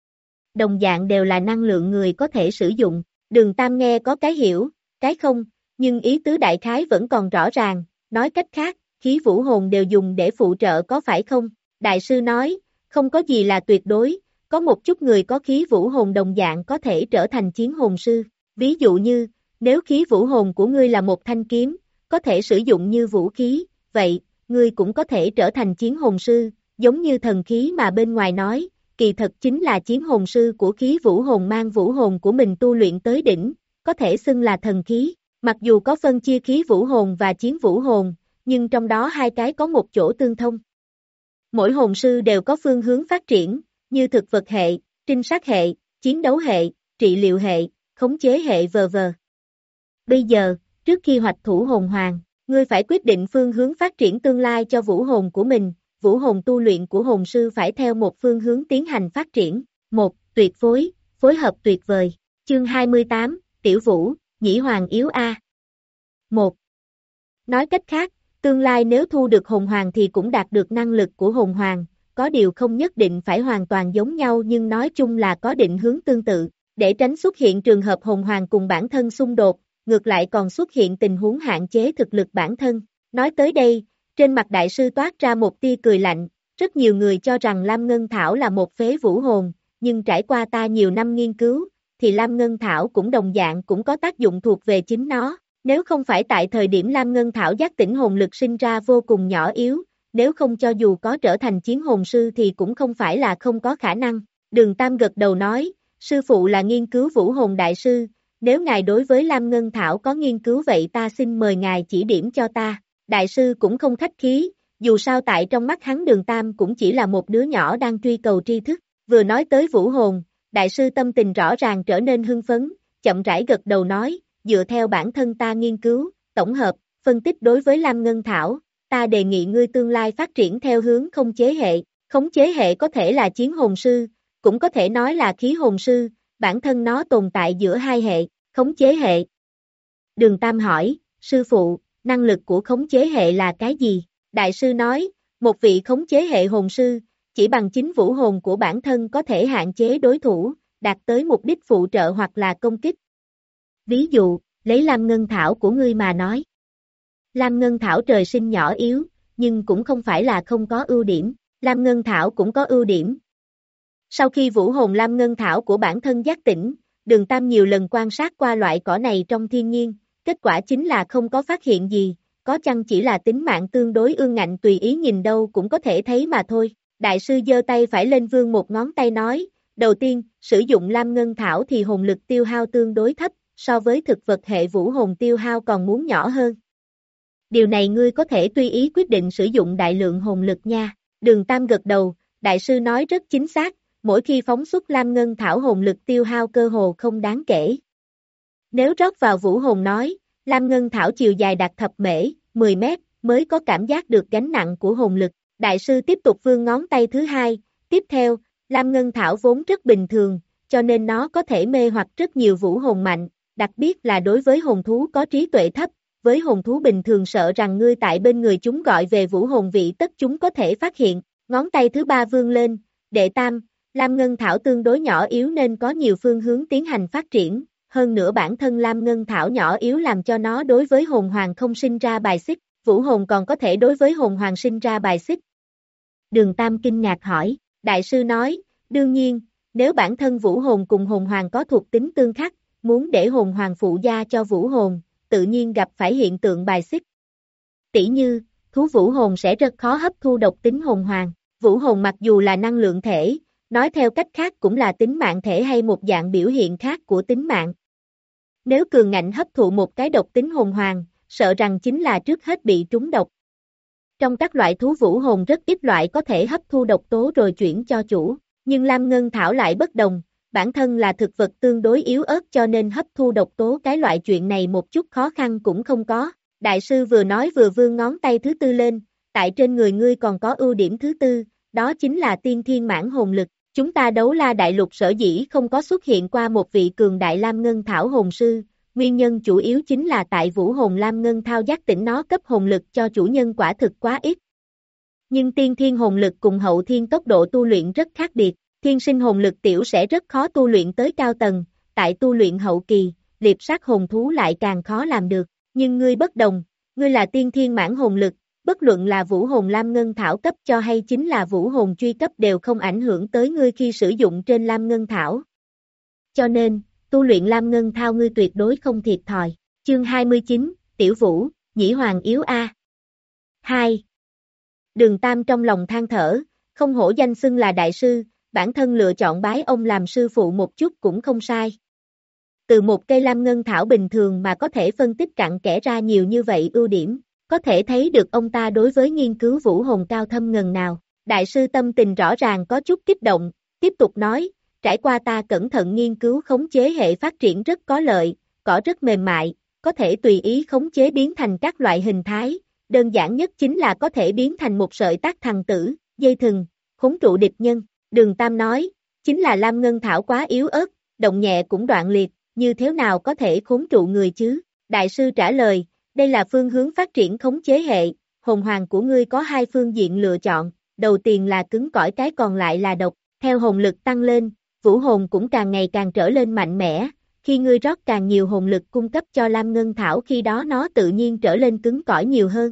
Đồng dạng đều là năng lượng người có thể sử dụng, Đường Tam nghe có cái hiểu, cái không, nhưng ý tứ đại khái vẫn còn rõ ràng, nói cách khác, khí vũ hồn đều dùng để phụ trợ có phải không? Đại sư nói, không có gì là tuyệt đối, có một chút người có khí vũ hồn đồng dạng có thể trở thành chiến hồn sư, ví dụ như, nếu khí vũ hồn của ngươi là một thanh kiếm, có thể sử dụng như vũ khí, vậy, ngươi cũng có thể trở thành chiến hồn sư, giống như thần khí mà bên ngoài nói, kỳ thật chính là chiến hồn sư của khí vũ hồn mang vũ hồn của mình tu luyện tới đỉnh, có thể xưng là thần khí, mặc dù có phân chia khí vũ hồn và chiến vũ hồn, nhưng trong đó hai cái có một chỗ tương thông. Mỗi hồn sư đều có phương hướng phát triển, như thực vật hệ, trinh sát hệ, chiến đấu hệ, trị liệu hệ, khống chế hệ vờ vờ. Bây giờ, trước khi hoạch thủ hồn hoàng, ngươi phải quyết định phương hướng phát triển tương lai cho vũ hồn của mình, vũ hồn tu luyện của hồn sư phải theo một phương hướng tiến hành phát triển. Một, tuyệt phối, phối hợp tuyệt vời. Chương hai mươi tám, Tiểu Vũ, Nhĩ Hoàng yếu A. Một. Nói cách khác, tương lai nếu thu được hồn hoàng thì cũng đạt được năng lực của hồn hoàng, có điều không nhất định phải hoàn toàn giống nhau nhưng nói chung là có định hướng tương tự, để tránh xuất hiện trường hợp hồn hoàng cùng bản thân xung đột, ngược lại còn xuất hiện tình huống hạn chế thực lực bản thân. Nói tới đây, trên mặt đại sư toát ra một tia cười lạnh, rất nhiều người cho rằng Lam Ngân Thảo là một phế vũ hồn, nhưng trải qua ta nhiều năm nghiên cứu, thì Lam Ngân Thảo cũng đồng dạng cũng có tác dụng thuộc về chính nó. Nếu không phải tại thời điểm Lam Ngân Thảo giác tỉnh hồn lực sinh ra vô cùng nhỏ yếu, nếu không cho dù có trở thành chiến hồn sư thì cũng không phải là không có khả năng. Đường Tam gật đầu nói, sư phụ là nghiên cứu vũ hồn đại sư, nếu ngài đối với Lam Ngân Thảo có nghiên cứu vậy ta xin mời ngài chỉ điểm cho ta. Đại sư cũng không khách khí, dù sao tại trong mắt hắn Đường Tam cũng chỉ là một đứa nhỏ đang truy cầu tri thức. Vừa nói tới vũ hồn, đại sư tâm tình rõ ràng trở nên hưng phấn, chậm rãi gật đầu nói, dựa theo bản thân ta nghiên cứu, tổng hợp, phân tích đối với Lam Ngân Thảo, ta đề nghị ngươi tương lai phát triển theo hướng khống chế hệ. Khống chế hệ có thể là chiến hồn sư, cũng có thể nói là khí hồn sư, bản thân nó tồn tại giữa hai hệ, khống chế hệ. Đường Tam hỏi, sư phụ, năng lực của khống chế hệ là cái gì? Đại sư nói, một vị khống chế hệ hồn sư, chỉ bằng chính vũ hồn của bản thân có thể hạn chế đối thủ, đạt tới mục đích phụ trợ hoặc là công kích. Ví dụ, lấy Lam Ngân Thảo của ngươi mà nói. Lam Ngân Thảo trời sinh nhỏ yếu, nhưng cũng không phải là không có ưu điểm, Lam Ngân Thảo cũng có ưu điểm. Sau khi vũ hồn Lam Ngân Thảo của bản thân giác tỉnh, Đường Tam nhiều lần quan sát qua loại cỏ này trong thiên nhiên, kết quả chính là không có phát hiện gì, có chăng chỉ là tính mạng tương đối ương ngạnh tùy ý nhìn đâu cũng có thể thấy mà thôi. Đại sư giơ tay phải lên vươn một ngón tay nói, đầu tiên, sử dụng Lam Ngân Thảo thì hồn lực tiêu hao tương đối thấp, so với thực vật hệ vũ hồn tiêu hao còn muốn nhỏ hơn. Điều này ngươi có thể tùy ý quyết định sử dụng đại lượng hồn lực nha. Đường Tam gật đầu, đại sư nói rất chính xác, mỗi khi phóng xuất Lam Ngân Thảo hồn lực tiêu hao cơ hồ không đáng kể. Nếu rót vào vũ hồn nói, Lam Ngân Thảo chiều dài đạt thập mễ, mười mét, mới có cảm giác được gánh nặng của hồn lực. Đại sư tiếp tục vươn ngón tay thứ hai, tiếp theo, Lam Ngân Thảo vốn rất bình thường, cho nên nó có thể mê hoặc rất nhiều vũ hồn mạnh, đặc biệt là đối với hồn thú có trí tuệ thấp, với hồn thú bình thường sợ rằng ngươi tại bên người chúng gọi về vũ hồn vị tất chúng có thể phát hiện. Ngón tay thứ ba vươn lên, đệ tam, Lam Ngân Thảo tương đối nhỏ yếu nên có nhiều phương hướng tiến hành phát triển, hơn nữa bản thân Lam Ngân Thảo nhỏ yếu làm cho nó đối với hồn hoàng không sinh ra bài xích, vũ hồn còn có thể đối với hồn hoàng sinh ra bài xích. Đường Tam kinh ngạc hỏi, đại sư nói, đương nhiên, nếu bản thân vũ hồn cùng hồn hoàng có thuộc tính tương khắc, muốn để hồn hoàng phụ gia cho vũ hồn, tự nhiên gặp phải hiện tượng bài xích. Tỷ như, thú vũ hồn sẽ rất khó hấp thu độc tính hồn hoàng, vũ hồn mặc dù là năng lượng thể, nói theo cách khác cũng là tính mạng thể hay một dạng biểu hiện khác của tính mạng. Nếu cường ngạnh hấp thụ một cái độc tính hồn hoàng, sợ rằng chính là trước hết bị trúng độc. Trong các loại thú vũ hồn rất ít loại có thể hấp thu độc tố rồi chuyển cho chủ, nhưng Lam Ngân Thảo lại bất đồng, bản thân là thực vật tương đối yếu ớt cho nên hấp thu độc tố cái loại chuyện này một chút khó khăn cũng không có. Đại sư vừa nói vừa vươn ngón tay thứ tư lên, tại trên người ngươi còn có ưu điểm thứ tư, đó chính là tiên thiên mãn hồn lực. Chúng ta Đấu La Đại Lục sở dĩ không có xuất hiện qua một vị cường đại Lam Ngân Thảo hồn sư, nguyên nhân chủ yếu chính là tại vũ hồn Lam Ngân Thao giác tỉnh nó cấp hồn lực cho chủ nhân quả thực quá ít. Nhưng tiên thiên hồn lực cùng hậu thiên tốc độ tu luyện rất khác biệt, thiên sinh hồn lực tiểu sẽ rất khó tu luyện tới cao tầng, tại tu luyện hậu kỳ, liệp sát hồn thú lại càng khó làm được, nhưng ngươi bất đồng, ngươi là tiên thiên mãn hồn lực, bất luận là vũ hồn Lam Ngân Thảo cấp cho hay chính là vũ hồn truy cấp đều không ảnh hưởng tới ngươi khi sử dụng trên Lam Ngân Thảo. Cho nên, tu luyện Lam Ngân Thao ngươi tuyệt đối không thiệt thòi. Chương hai mươi chín, Tiểu Vũ, Nhĩ Hoàng yếu A. hai. Đường Tam trong lòng than thở, không hổ danh xưng là đại sư, bản thân lựa chọn bái ông làm sư phụ một chút cũng không sai. Từ một cây Lam Ngân Thảo bình thường mà có thể phân tích cặn kẽ ra nhiều như vậy ưu điểm, có thể thấy được ông ta đối với nghiên cứu vũ hồn cao thâm ngần nào. Đại sư tâm tình rõ ràng có chút kích động, tiếp tục nói, trải qua ta cẩn thận nghiên cứu khống chế hệ phát triển rất có lợi, cỏ rất mềm mại, có thể tùy ý khống chế biến thành các loại hình thái, đơn giản nhất chính là có thể biến thành một sợi tác thằng tử, dây thừng, khống trụ địch nhân. Đường Tam nói, chính là Lam Ngân Thảo quá yếu ớt, động nhẹ cũng đoạn liệt, như thế nào có thể khống trụ người chứ? Đại sư trả lời, đây là phương hướng phát triển khống chế hệ, hồn hoàng của ngươi có hai phương diện lựa chọn, đầu tiên là cứng cỏi cái còn lại là độc, theo hồn lực tăng lên, vũ hồn cũng càng ngày càng trở lên mạnh mẽ, khi ngươi rót càng nhiều hồn lực cung cấp cho Lam Ngân Thảo khi đó nó tự nhiên trở lên cứng cỏi nhiều hơn.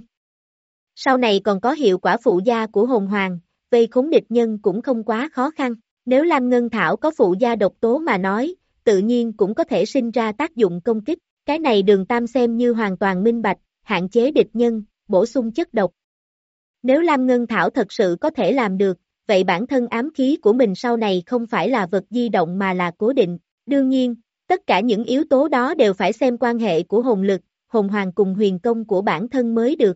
Sau này còn có hiệu quả phụ gia của hồn hoàng, vây khốn địch nhân cũng không quá khó khăn, nếu Lam Ngân Thảo có phụ gia độc tố mà nói, tự nhiên cũng có thể sinh ra tác dụng công kích, cái này Đường Tam xem như hoàn toàn minh bạch, hạn chế địch nhân, bổ sung chất độc. Nếu Lam Ngân Thảo thật sự có thể làm được, vậy bản thân ám khí của mình sau này không phải là vật di động mà là cố định, đương nhiên, tất cả những yếu tố đó đều phải xem quan hệ của hồn lực, hồn hoàng cùng huyền công của bản thân mới được.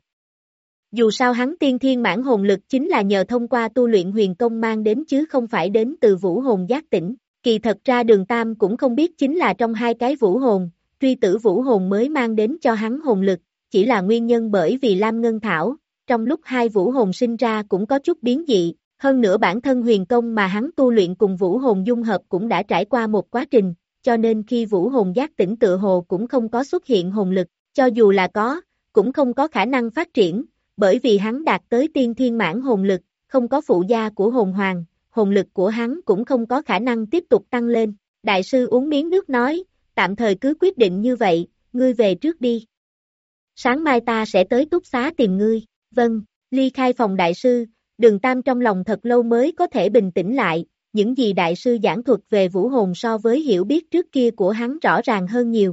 Dù sao hắn tiên thiên mãn hồn lực chính là nhờ thông qua tu luyện huyền công mang đến chứ không phải đến từ vũ hồn giác tỉnh. Kỳ thật ra Đường Tam cũng không biết chính là trong hai cái vũ hồn, truy tử vũ hồn mới mang đến cho hắn hồn lực, chỉ là nguyên nhân bởi vì Lam Ngân Thảo, trong lúc hai vũ hồn sinh ra cũng có chút biến dị, hơn nữa bản thân huyền công mà hắn tu luyện cùng vũ hồn dung hợp cũng đã trải qua một quá trình, cho nên khi vũ hồn giác tỉnh tựa hồ cũng không có xuất hiện hồn lực, cho dù là có, cũng không có khả năng phát triển, bởi vì hắn đạt tới tiên thiên mãn hồn lực, không có phụ gia của hồn hoàng, hồn lực của hắn cũng không có khả năng tiếp tục tăng lên. Đại sư uống miếng nước nói, tạm thời cứ quyết định như vậy, ngươi về trước đi. Sáng mai ta sẽ tới túc xá tìm ngươi. Vâng, ly khai phòng đại sư, Đường Tam trong lòng thật lâu mới có thể bình tĩnh lại, những gì đại sư giảng thuật về vũ hồn so với hiểu biết trước kia của hắn rõ ràng hơn nhiều.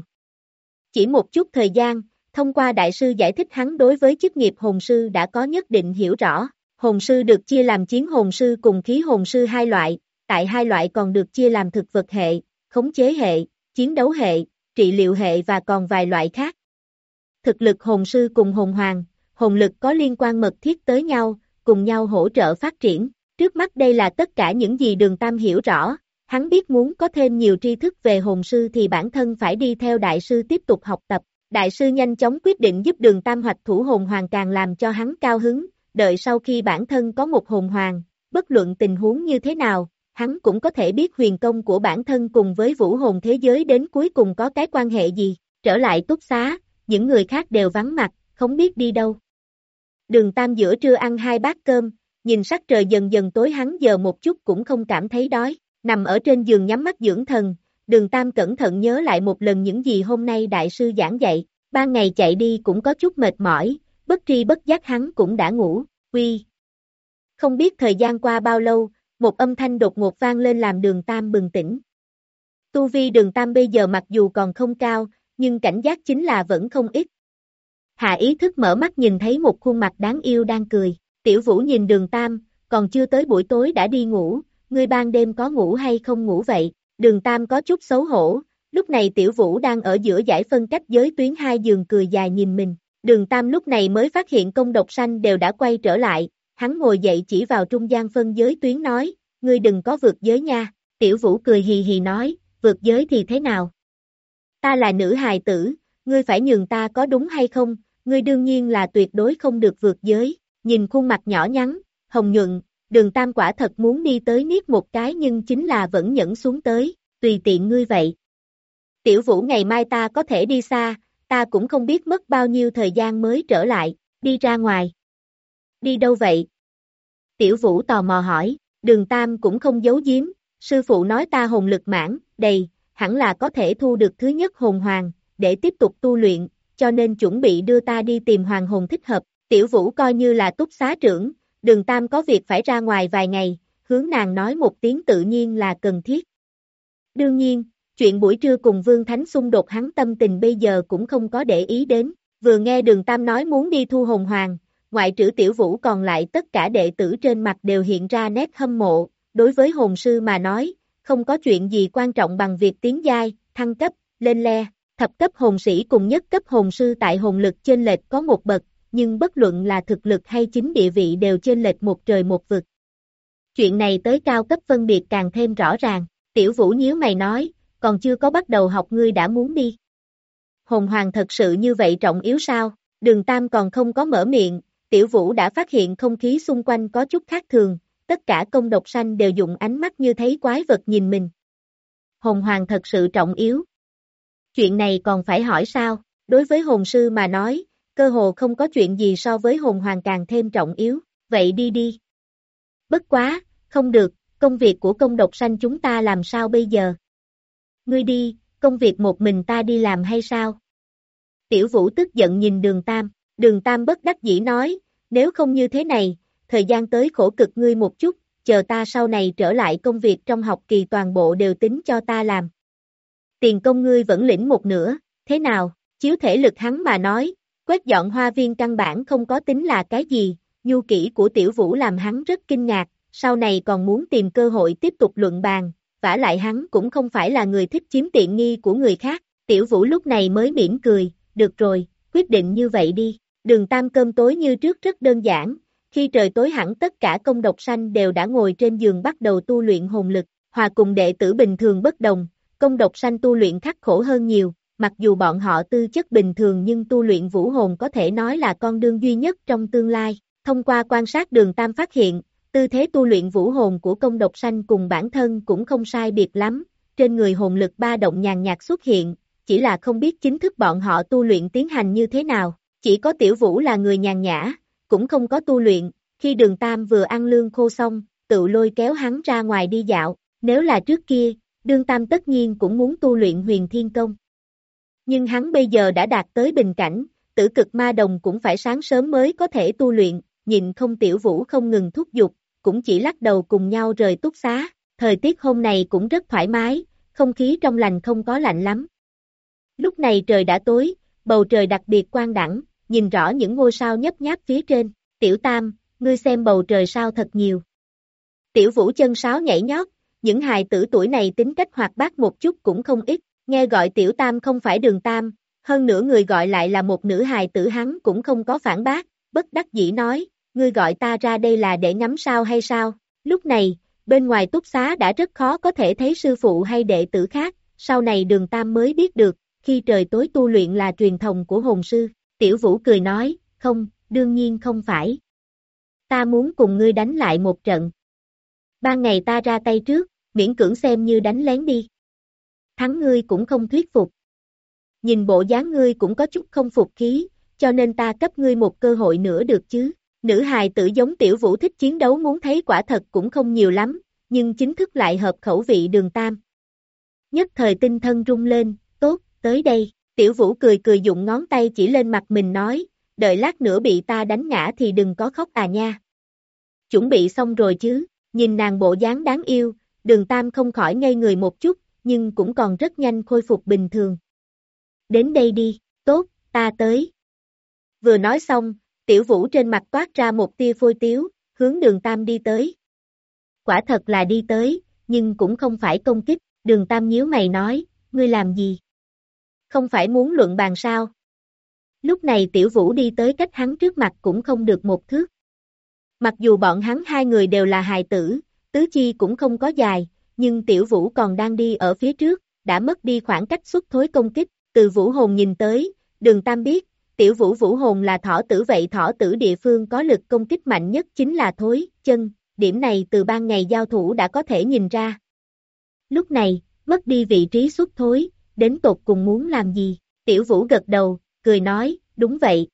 Chỉ một chút thời gian, thông qua đại sư giải thích hắn đối với chức nghiệp hồn sư đã có nhất định hiểu rõ. Hồn sư được chia làm chiến hồn sư cùng khí hồn sư hai loại, tại hai loại còn được chia làm thực vật hệ, khống chế hệ, chiến đấu hệ, trị liệu hệ và còn vài loại khác. Thực lực hồn sư cùng hồn hoàng, hồn lực có liên quan mật thiết tới nhau, cùng nhau hỗ trợ phát triển. Trước mắt đây là tất cả những gì Đường Tam hiểu rõ, hắn biết muốn có thêm nhiều tri thức về hồn sư thì bản thân phải đi theo đại sư tiếp tục học tập. Đại sư nhanh chóng quyết định giúp Đường Tam hoạch thủ hồn hoàng càng làm cho hắn cao hứng, đợi sau khi bản thân có một hồn hoàng, bất luận tình huống như thế nào, hắn cũng có thể biết huyền công của bản thân cùng với vũ hồn thế giới đến cuối cùng có cái quan hệ gì. Trở lại túc xá, những người khác đều vắng mặt, không biết đi đâu. Đường Tam giữa trưa ăn hai bát cơm, nhìn sắc trời dần dần tối hắn giờ một chút cũng không cảm thấy đói, nằm ở trên giường nhắm mắt dưỡng thần, Đường Tam cẩn thận nhớ lại một lần những gì hôm nay đại sư giảng dạy, ban ngày chạy đi cũng có chút mệt mỏi, bất tri bất giác hắn cũng đã ngủ, uy. Không biết thời gian qua bao lâu, một âm thanh đột ngột vang lên làm Đường Tam bừng tỉnh. Tu vi Đường Tam bây giờ mặc dù còn không cao, nhưng cảnh giác chính là vẫn không ít. Hạ ý thức mở mắt nhìn thấy một khuôn mặt đáng yêu đang cười, Tiểu Vũ nhìn Đường Tam, còn chưa tới buổi tối đã đi ngủ, ngươi ban đêm có ngủ hay không ngủ vậy? Đường Tam có chút xấu hổ, lúc này Tiểu Vũ đang ở giữa giải phân cách giới tuyến hai giường cười dài nhìn mình. Đường Tam lúc này mới phát hiện công độc sanh đều đã quay trở lại, hắn ngồi dậy chỉ vào trung gian phân giới tuyến nói, ngươi đừng có vượt giới nha. Tiểu Vũ cười hì hì nói, vượt giới thì thế nào? Ta là nữ hài tử, ngươi phải nhường ta có đúng hay không? Ngươi đương nhiên là tuyệt đối không được vượt giới. Nhìn khuôn mặt nhỏ nhắn, hồng nhuận, Đường Tam quả thật muốn đi tới niết một cái nhưng chính là vẫn nhẫn xuống tới, tùy tiện ngươi vậy. Tiểu Vũ ngày mai ta có thể đi xa, ta cũng không biết mất bao nhiêu thời gian mới trở lại, đi ra ngoài. Đi đâu vậy? Tiểu Vũ tò mò hỏi, Đường Tam cũng không giấu giếm, sư phụ nói ta hồn lực mãn, đầy, hẳn là có thể thu được thứ nhất hồn hoàng, để tiếp tục tu luyện, cho nên chuẩn bị đưa ta đi tìm hoàng hồn thích hợp. Tiểu Vũ coi như là túc xá trưởng, Đường Tam có việc phải ra ngoài vài ngày, hướng nàng nói một tiếng tự nhiên là cần thiết. Đương nhiên, chuyện buổi trưa cùng Vương Thánh xung đột hắn tâm tình bây giờ cũng không có để ý đến, vừa nghe Đường Tam nói muốn đi thu hồn hoàng, ngoại trừ Tiểu Vũ còn lại tất cả đệ tử trên mặt đều hiện ra nét hâm mộ, đối với hồn sư mà nói, không có chuyện gì quan trọng bằng việc tiến giai, thăng cấp, lên le, thập cấp hồn sĩ cùng nhất cấp hồn sư tại hồn lực chênh lệch có một bậc, nhưng bất luận là thực lực hay chính địa vị đều chênh lệch một trời một vực. Chuyện này tới cao cấp phân biệt càng thêm rõ ràng, Tiểu Vũ nhíu mày nói, còn chưa có bắt đầu học ngươi đã muốn đi. Hồn hoàng thật sự như vậy trọng yếu sao? Đường Tam còn không có mở miệng, Tiểu Vũ đã phát hiện không khí xung quanh có chút khác thường, tất cả công độc sanh đều dùng ánh mắt như thấy quái vật nhìn mình. Hồn hoàng thật sự trọng yếu. Chuyện này còn phải hỏi sao? Đối với hồn sư mà nói, cơ hồ không có chuyện gì so với hồn hoàng càng thêm trọng yếu, vậy đi đi. Bất quá, không được, công việc của công độc sanh chúng ta làm sao bây giờ? Ngươi đi, công việc một mình ta đi làm hay sao? Tiểu Vũ tức giận nhìn Đường Tam, Đường Tam bất đắc dĩ nói, nếu không như thế này, thời gian tới khổ cực ngươi một chút, chờ ta sau này trở lại công việc trong học kỳ toàn bộ đều tính cho ta làm. Tiền công ngươi vẫn lĩnh một nửa, thế nào? Chiếu thể lực hắn mà nói, quét dọn hoa viên căn bản không có tính là cái gì, nhu kỹ của Tiểu Vũ làm hắn rất kinh ngạc, sau này còn muốn tìm cơ hội tiếp tục luận bàn, vả lại hắn cũng không phải là người thích chiếm tiện nghi của người khác. Tiểu Vũ lúc này mới mỉm cười, được rồi, quyết định như vậy đi. Đường Tam cơm tối như trước rất đơn giản, khi trời tối hẳn tất cả công độc sanh đều đã ngồi trên giường bắt đầu tu luyện hồn lực, hòa cùng đệ tử bình thường bất đồng, công độc sanh tu luyện khắc khổ hơn nhiều, mặc dù bọn họ tư chất bình thường nhưng tu luyện vũ hồn có thể nói là con đường duy nhất trong tương lai. Thông qua quan sát Đường Tam phát hiện, tư thế tu luyện vũ hồn của công độc sanh cùng bản thân cũng không sai biệt lắm, trên người hồn lực ba động nhàn nhạt xuất hiện, chỉ là không biết chính thức bọn họ tu luyện tiến hành như thế nào, chỉ có Tiểu Vũ là người nhàn nhã, cũng không có tu luyện, khi đường Tam vừa ăn lương khô xong, tự lôi kéo hắn ra ngoài đi dạo, nếu là trước kia, đường Tam tất nhiên cũng muốn tu luyện huyền thiên công. Nhưng hắn bây giờ đã đạt tới bình cảnh, tử cực ma đồng cũng phải sáng sớm mới có thể tu luyện, nhìn không Tiểu Vũ không ngừng thúc giục, cũng chỉ lắc đầu cùng nhau rời túc xá, thời tiết hôm này cũng rất thoải mái, không khí trong lành không có lạnh lắm. Lúc này trời đã tối, bầu trời đặc biệt quang đãng, nhìn rõ những ngôi sao nhấp nháp phía trên, Tiểu Tam, ngươi xem bầu trời sao thật nhiều. Tiểu Vũ chân sáo nhảy nhót, những hài tử tuổi này tính cách hoạt bát một chút cũng không ít, nghe gọi Tiểu Tam không phải Đường Tam, hơn nữa người gọi lại là một nữ hài tử hắn cũng không có phản bác, bất đắc dĩ nói, ngươi gọi ta ra đây là để ngắm sao hay sao? Lúc này, bên ngoài túc xá đã rất khó có thể thấy sư phụ hay đệ tử khác, sau này Đường Tam mới biết được, khi trời tối tu luyện là truyền thống của hồn sư. Tiểu Vũ cười nói, không, đương nhiên không phải. Ta muốn cùng ngươi đánh lại một trận. Ban ngày ta ra tay trước, miễn cưỡng xem như đánh lén đi. Thắng ngươi cũng không thuyết phục. Nhìn bộ dáng ngươi cũng có chút không phục khí, cho nên ta cấp ngươi một cơ hội nữa được chứ. Nữ hài tử giống Tiểu Vũ thích chiến đấu muốn thấy quả thật cũng không nhiều lắm, nhưng chính thức lại hợp khẩu vị Đường Tam. Nhất thời tinh thân rung lên, tốt, tới đây. Tiểu Vũ cười cười dụng ngón tay chỉ lên mặt mình nói, đợi lát nữa bị ta đánh ngã thì đừng có khóc à nha. Chuẩn bị xong rồi chứ, nhìn nàng bộ dáng đáng yêu, Đường Tam không khỏi ngây người một chút, nhưng cũng còn rất nhanh khôi phục bình thường. Đến đây đi, tốt, ta tới. Vừa nói xong, Tiểu Vũ trên mặt toát ra một tia phôi tiếu, hướng Đường Tam đi tới. Quả thật là đi tới, nhưng cũng không phải công kích, Đường Tam nhíu mày nói, ngươi làm gì? Không phải muốn luận bàn sao? Lúc này Tiểu Vũ đi tới cách hắn trước mặt cũng không được một thước. Mặc dù bọn hắn hai người đều là hài tử, tứ chi cũng không có dài, nhưng Tiểu Vũ còn đang đi ở phía trước, đã mất đi khoảng cách xuất thối công kích, từ vũ hồn nhìn tới, Đường Tam biết, Tiểu Vũ vũ hồn là thỏ tử vậy thỏ tử địa phương có lực công kích mạnh nhất chính là thối, chân, điểm này từ ban ngày giao thủ đã có thể nhìn ra. Lúc này, mất đi vị trí xuất thối, đến tột cùng muốn làm gì? Tiểu Vũ gật đầu, cười nói, đúng vậy.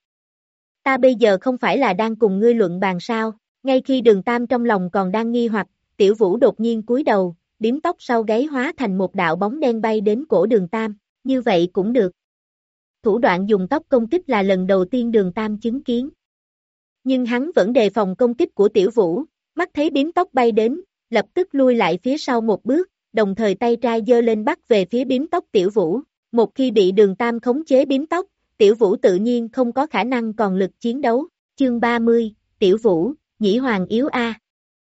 Ta bây giờ không phải là đang cùng ngươi luận bàn sao? Ngay khi Đường Tam trong lòng còn đang nghi hoặc, Tiểu Vũ đột nhiên cúi đầu, bím tóc sau gáy hóa thành một đạo bóng đen bay đến cổ Đường Tam, như vậy cũng được. Thủ đoạn dùng tóc công kích là lần đầu tiên Đường Tam chứng kiến. Nhưng hắn vẫn đề phòng công kích của Tiểu Vũ, mắt thấy bím tóc bay đến, lập tức lui lại phía sau một bước, đồng thời tay trai giơ lên bắt về phía bím tóc Tiểu Vũ. Một khi bị Đường Tam khống chế bím tóc, Tiểu Vũ tự nhiên không có khả năng còn lực chiến đấu. Chương ba mươi, Tiểu Vũ, Nhĩ Hoàng yếu A.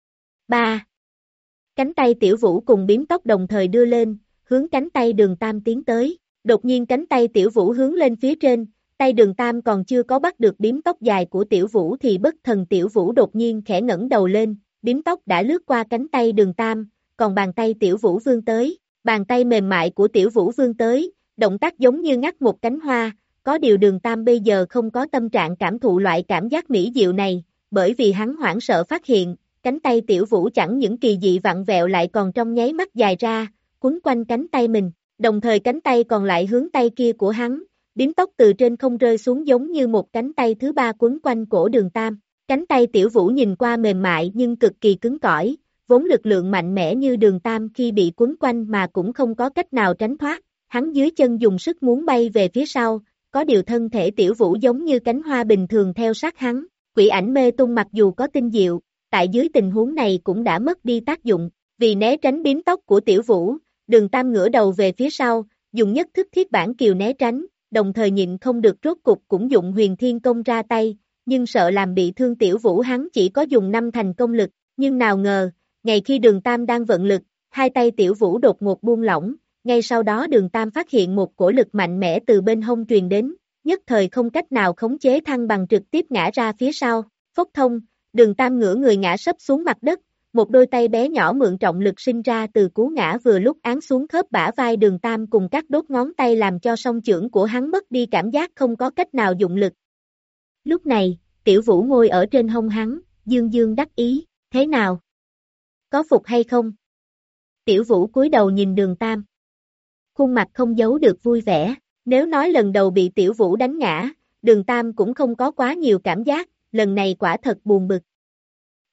ba. Cánh tay Tiểu Vũ cùng bím tóc đồng thời đưa lên, hướng cánh tay Đường Tam tiến tới. Đột nhiên cánh tay Tiểu Vũ hướng lên phía trên, tay Đường Tam còn chưa có bắt được bím tóc dài của Tiểu Vũ thì bất thần Tiểu Vũ đột nhiên khẽ ngẩng đầu lên, bím tóc đã lướt qua cánh tay Đường Tam, còn bàn tay Tiểu Vũ vươn tới, bàn tay mềm mại của Tiểu Vũ vươn tới, động tác giống như ngắt một cánh hoa, có điều Đường Tam bây giờ không có tâm trạng cảm thụ loại cảm giác mỹ diệu này, bởi vì hắn hoảng sợ phát hiện, cánh tay Tiểu Vũ chẳng những kỳ dị vặn vẹo lại còn trong nháy mắt dài ra, quấn quanh cánh tay mình, đồng thời cánh tay còn lại hướng tay kia của hắn, bím tóc từ trên không rơi xuống giống như một cánh tay thứ ba quấn quanh cổ Đường Tam, cánh tay Tiểu Vũ nhìn qua mềm mại nhưng cực kỳ cứng cỏi, vốn lực lượng mạnh mẽ như Đường Tam khi bị quấn quanh mà cũng không có cách nào tránh thoát, hắn dưới chân dùng sức muốn bay về phía sau, có điều thân thể Tiểu Vũ giống như cánh hoa bình thường theo sát hắn, quỷ ảnh mê tung mặc dù có tinh diệu, tại dưới tình huống này cũng đã mất đi tác dụng, vì né tránh bím tóc của Tiểu Vũ, Đường Tam ngửa đầu về phía sau, dùng nhất thức thiết bản kiều né tránh, đồng thời nhịn không được rốt cục cũng dụng huyền thiên công ra tay, nhưng sợ làm bị thương Tiểu Vũ hắn chỉ có dùng năm thành công lực, nhưng nào ngờ, ngay khi Đường Tam đang vận lực, hai tay Tiểu Vũ đột ngột buông lỏng, ngay sau đó Đường Tam phát hiện một cổ lực mạnh mẽ từ bên hông truyền đến, nhất thời không cách nào khống chế thăng bằng trực tiếp ngã ra phía sau, phốc thông, Đường Tam ngửa người ngã sấp xuống mặt đất, một đôi tay bé nhỏ mượn trọng lực sinh ra từ cú ngã vừa lúc án xuống khớp bả vai Đường Tam cùng các đốt ngón tay làm cho song chưởng của hắn mất đi cảm giác không có cách nào dụng lực. Lúc này, Tiểu Vũ ngồi ở trên hông hắn, dương dương đắc ý, thế nào? Có phục hay không? Tiểu Vũ cúi đầu nhìn Đường Tam. Khuôn mặt không giấu được vui vẻ, nếu nói lần đầu bị Tiểu Vũ đánh ngã, Đường Tam cũng không có quá nhiều cảm giác, lần này quả thật buồn bực.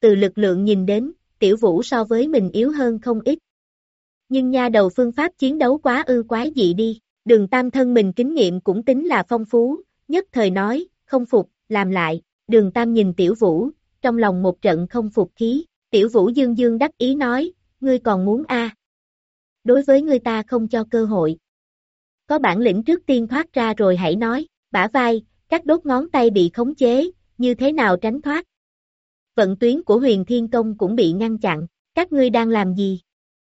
từ lực lượng nhìn đến, Tiểu Vũ so với mình yếu hơn không ít. Nhưng nha đầu phương pháp chiến đấu quá ư quái dị đi, Đường Tam thân mình kinh nghiệm cũng tính là phong phú, nhất thời nói, không phục, làm lại, Đường Tam nhìn Tiểu Vũ, trong lòng một trận không phục khí, Tiểu Vũ dương dương đắc ý nói, ngươi còn muốn a? Đối với ngươi ta không cho cơ hội. Có bản lĩnh trước tiên thoát ra rồi hãy nói, bả vai, các đốt ngón tay bị khống chế, như thế nào tránh thoát. Vận tuyến của Huyền Thiên Công cũng bị ngăn chặn, các ngươi đang làm gì?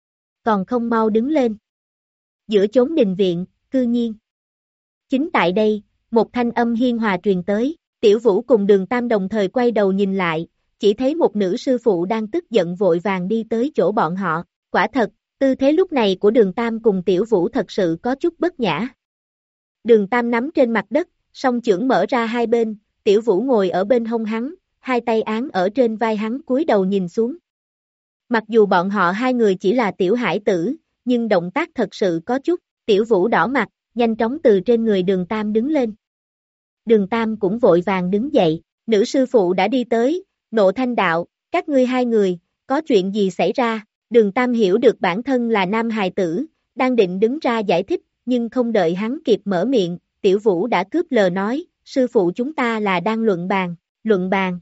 Còn không mau đứng lên. Giữa chốn đình viện, cư nhiên. Chính tại đây, một thanh âm hiên hòa truyền tới, Tiểu Vũ cùng Đường Tam đồng thời quay đầu nhìn lại, chỉ thấy một nữ sư phụ đang tức giận vội vàng đi tới chỗ bọn họ, quả thật, tư thế lúc này của Đường Tam cùng Tiểu Vũ thật sự có chút bất nhã. Đường Tam nắm trên mặt đất, song chưởng mở ra hai bên, Tiểu Vũ ngồi ở bên hông hắn, hai tay án ở trên vai hắn cúi đầu nhìn xuống. Mặc dù bọn họ hai người chỉ là tiểu hải tử, nhưng động tác thật sự có chút, Tiểu Vũ đỏ mặt, nhanh chóng từ trên người Đường Tam đứng lên. Đường Tam cũng vội vàng đứng dậy, nữ sư phụ đã đi tới, nộ thanh đạo, các ngươi hai người, có chuyện gì xảy ra? Đường Tam hiểu được bản thân là nam hài tử, đang định đứng ra giải thích, nhưng không đợi hắn kịp mở miệng, Tiểu Vũ đã cướp lời nói, sư phụ chúng ta là đang luận bàn, luận bàn.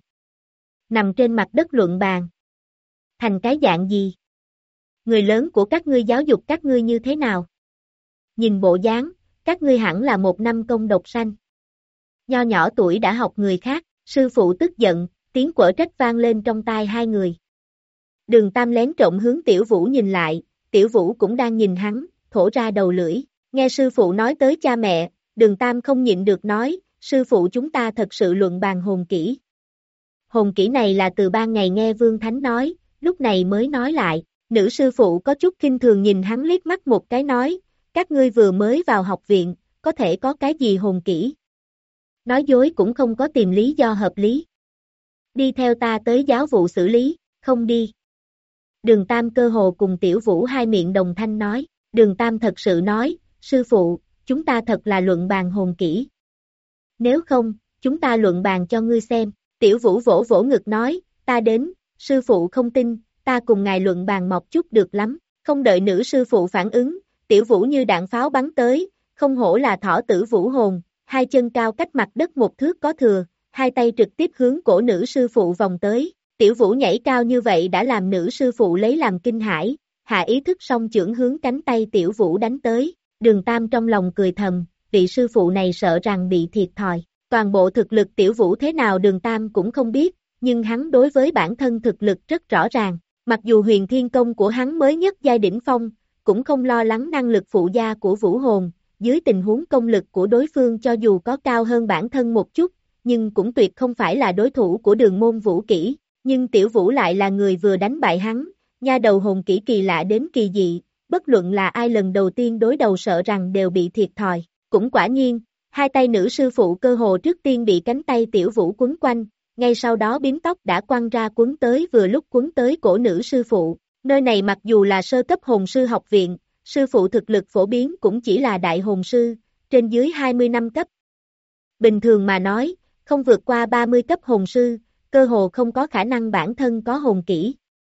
Nằm trên mặt đất luận bàn. Thành cái dạng gì? Người lớn của các ngươi giáo dục các ngươi như thế nào? Nhìn bộ dáng, các ngươi hẳn là một năm công độc sanh. Nho nhỏ tuổi đã học người khác, sư phụ tức giận, tiếng quở trách vang lên trong tai hai người. Đường Tam lén trộm hướng Tiểu Vũ nhìn lại, Tiểu Vũ cũng đang nhìn hắn, thổ ra đầu lưỡi, nghe sư phụ nói tới cha mẹ, Đường Tam không nhịn được nói, sư phụ chúng ta thật sự luận bàn hồn kỹ. Hồn kỹ này là từ ban ngày nghe Vương Thánh nói, lúc này mới nói lại, nữ sư phụ có chút khinh thường nhìn hắn liếc mắt một cái nói, các ngươi vừa mới vào học viện, có thể có cái gì hồn kỹ. Nói dối cũng không có tìm lý do hợp lý. Đi theo ta tới giáo vụ xử lý, không đi. Đường Tam cơ hồ cùng Tiểu Vũ hai miệng đồng thanh nói, Đường Tam thật sự nói, sư phụ, chúng ta thật là luận bàn hồn kỹ. Nếu không, chúng ta luận bàn cho ngươi xem, Tiểu Vũ vỗ vỗ ngực nói, ta đến, sư phụ không tin, ta cùng ngài luận bàn một chút được lắm, không đợi nữ sư phụ phản ứng, Tiểu Vũ như đạn pháo bắn tới, không hổ là thỏ tử vũ hồn, hai chân cao cách mặt đất một thước có thừa, hai tay trực tiếp hướng cổ nữ sư phụ vòng tới. Tiểu Vũ nhảy cao như vậy đã làm nữ sư phụ lấy làm kinh hãi, hạ ý thức song chưởng hướng cánh tay Tiểu Vũ đánh tới, Đường Tam trong lòng cười thầm, vị sư phụ này sợ rằng bị thiệt thòi, toàn bộ thực lực Tiểu Vũ thế nào Đường Tam cũng không biết, nhưng hắn đối với bản thân thực lực rất rõ ràng, mặc dù Huyền Thiên Công của hắn mới nhất giai đỉnh phong, cũng không lo lắng năng lực phụ gia của Vũ hồn, dưới tình huống công lực của đối phương cho dù có cao hơn bản thân một chút, nhưng cũng tuyệt không phải là đối thủ của Đường môn vũ kỹ. Nhưng Tiểu Vũ lại là người vừa đánh bại hắn, nha đầu hồn kỹ kỳ lạ đến kỳ dị, bất luận là ai lần đầu tiên đối đầu sợ rằng đều bị thiệt thòi. Cũng quả nhiên, hai tay nữ sư phụ cơ hồ trước tiên bị cánh tay Tiểu Vũ quấn quanh, ngay sau đó bím tóc đã quăng ra quấn tới vừa lúc quấn tới cổ nữ sư phụ. Nơi này mặc dù là sơ cấp hồn sư học viện, sư phụ thực lực phổ biến cũng chỉ là đại hồn sư, trên dưới hai mươi năm cấp. Bình thường mà nói, không vượt qua ba mươi cấp hồn sư, cơ hồ không có khả năng bản thân có hồn kỹ.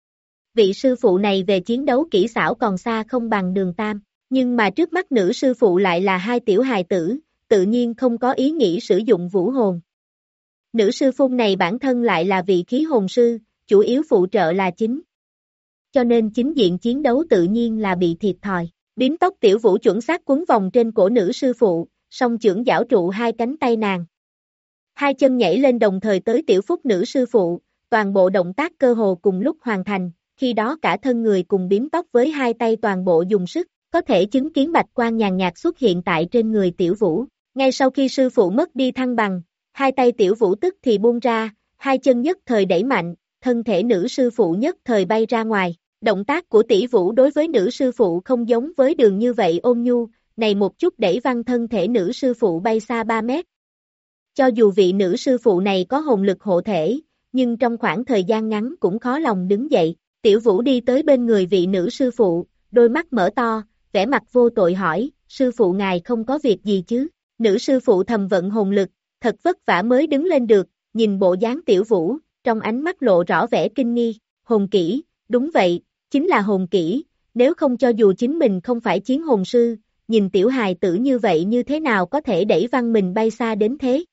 Vị sư phụ này về chiến đấu kỹ xảo còn xa không bằng Đường Tam, nhưng mà trước mắt nữ sư phụ lại là hai tiểu hài tử, tự nhiên không có ý nghĩ sử dụng vũ hồn. Nữ sư phun này bản thân lại là vị khí hồn sư, chủ yếu phụ trợ là chính. Cho nên chính diện chiến đấu tự nhiên là bị thiệt thòi. Bím tóc Tiểu Vũ chuẩn xác quấn vòng trên cổ nữ sư phụ, song chưởng giảo trụ hai cánh tay nàng. Hai chân nhảy lên đồng thời tới Tiểu Phúc nữ sư phụ, toàn bộ động tác cơ hồ cùng lúc hoàn thành, khi đó cả thân người cùng bím tóc với hai tay toàn bộ dùng sức, có thể chứng kiến bạch quang nhàn nhạt xuất hiện tại trên người Tiểu Vũ. Ngay sau khi sư phụ mất đi thăng bằng, hai tay Tiểu Vũ tức thì buông ra, hai chân nhất thời đẩy mạnh, thân thể nữ sư phụ nhất thời bay ra ngoài. Động tác của Tiểu Vũ đối với nữ sư phụ không giống với Đường như vậy ôn nhu, này một chút đẩy văng thân thể nữ sư phụ bay xa ba mét. Cho dù vị nữ sư phụ này có hồn lực hộ thể, nhưng trong khoảng thời gian ngắn cũng khó lòng đứng dậy. Tiểu Vũ đi tới bên người vị nữ sư phụ, đôi mắt mở to, vẻ mặt vô tội hỏi, sư phụ ngài không có việc gì chứ? Nữ sư phụ thầm vận hồn lực, thật vất vả mới đứng lên được, nhìn bộ dáng Tiểu Vũ, trong ánh mắt lộ rõ vẻ kinh nghi, hồn kỹ, đúng vậy, chính là hồn kỹ, nếu không cho dù chính mình không phải chiến hồn sư, nhìn tiểu hài tử như vậy như thế nào có thể đẩy văng mình bay xa đến thế.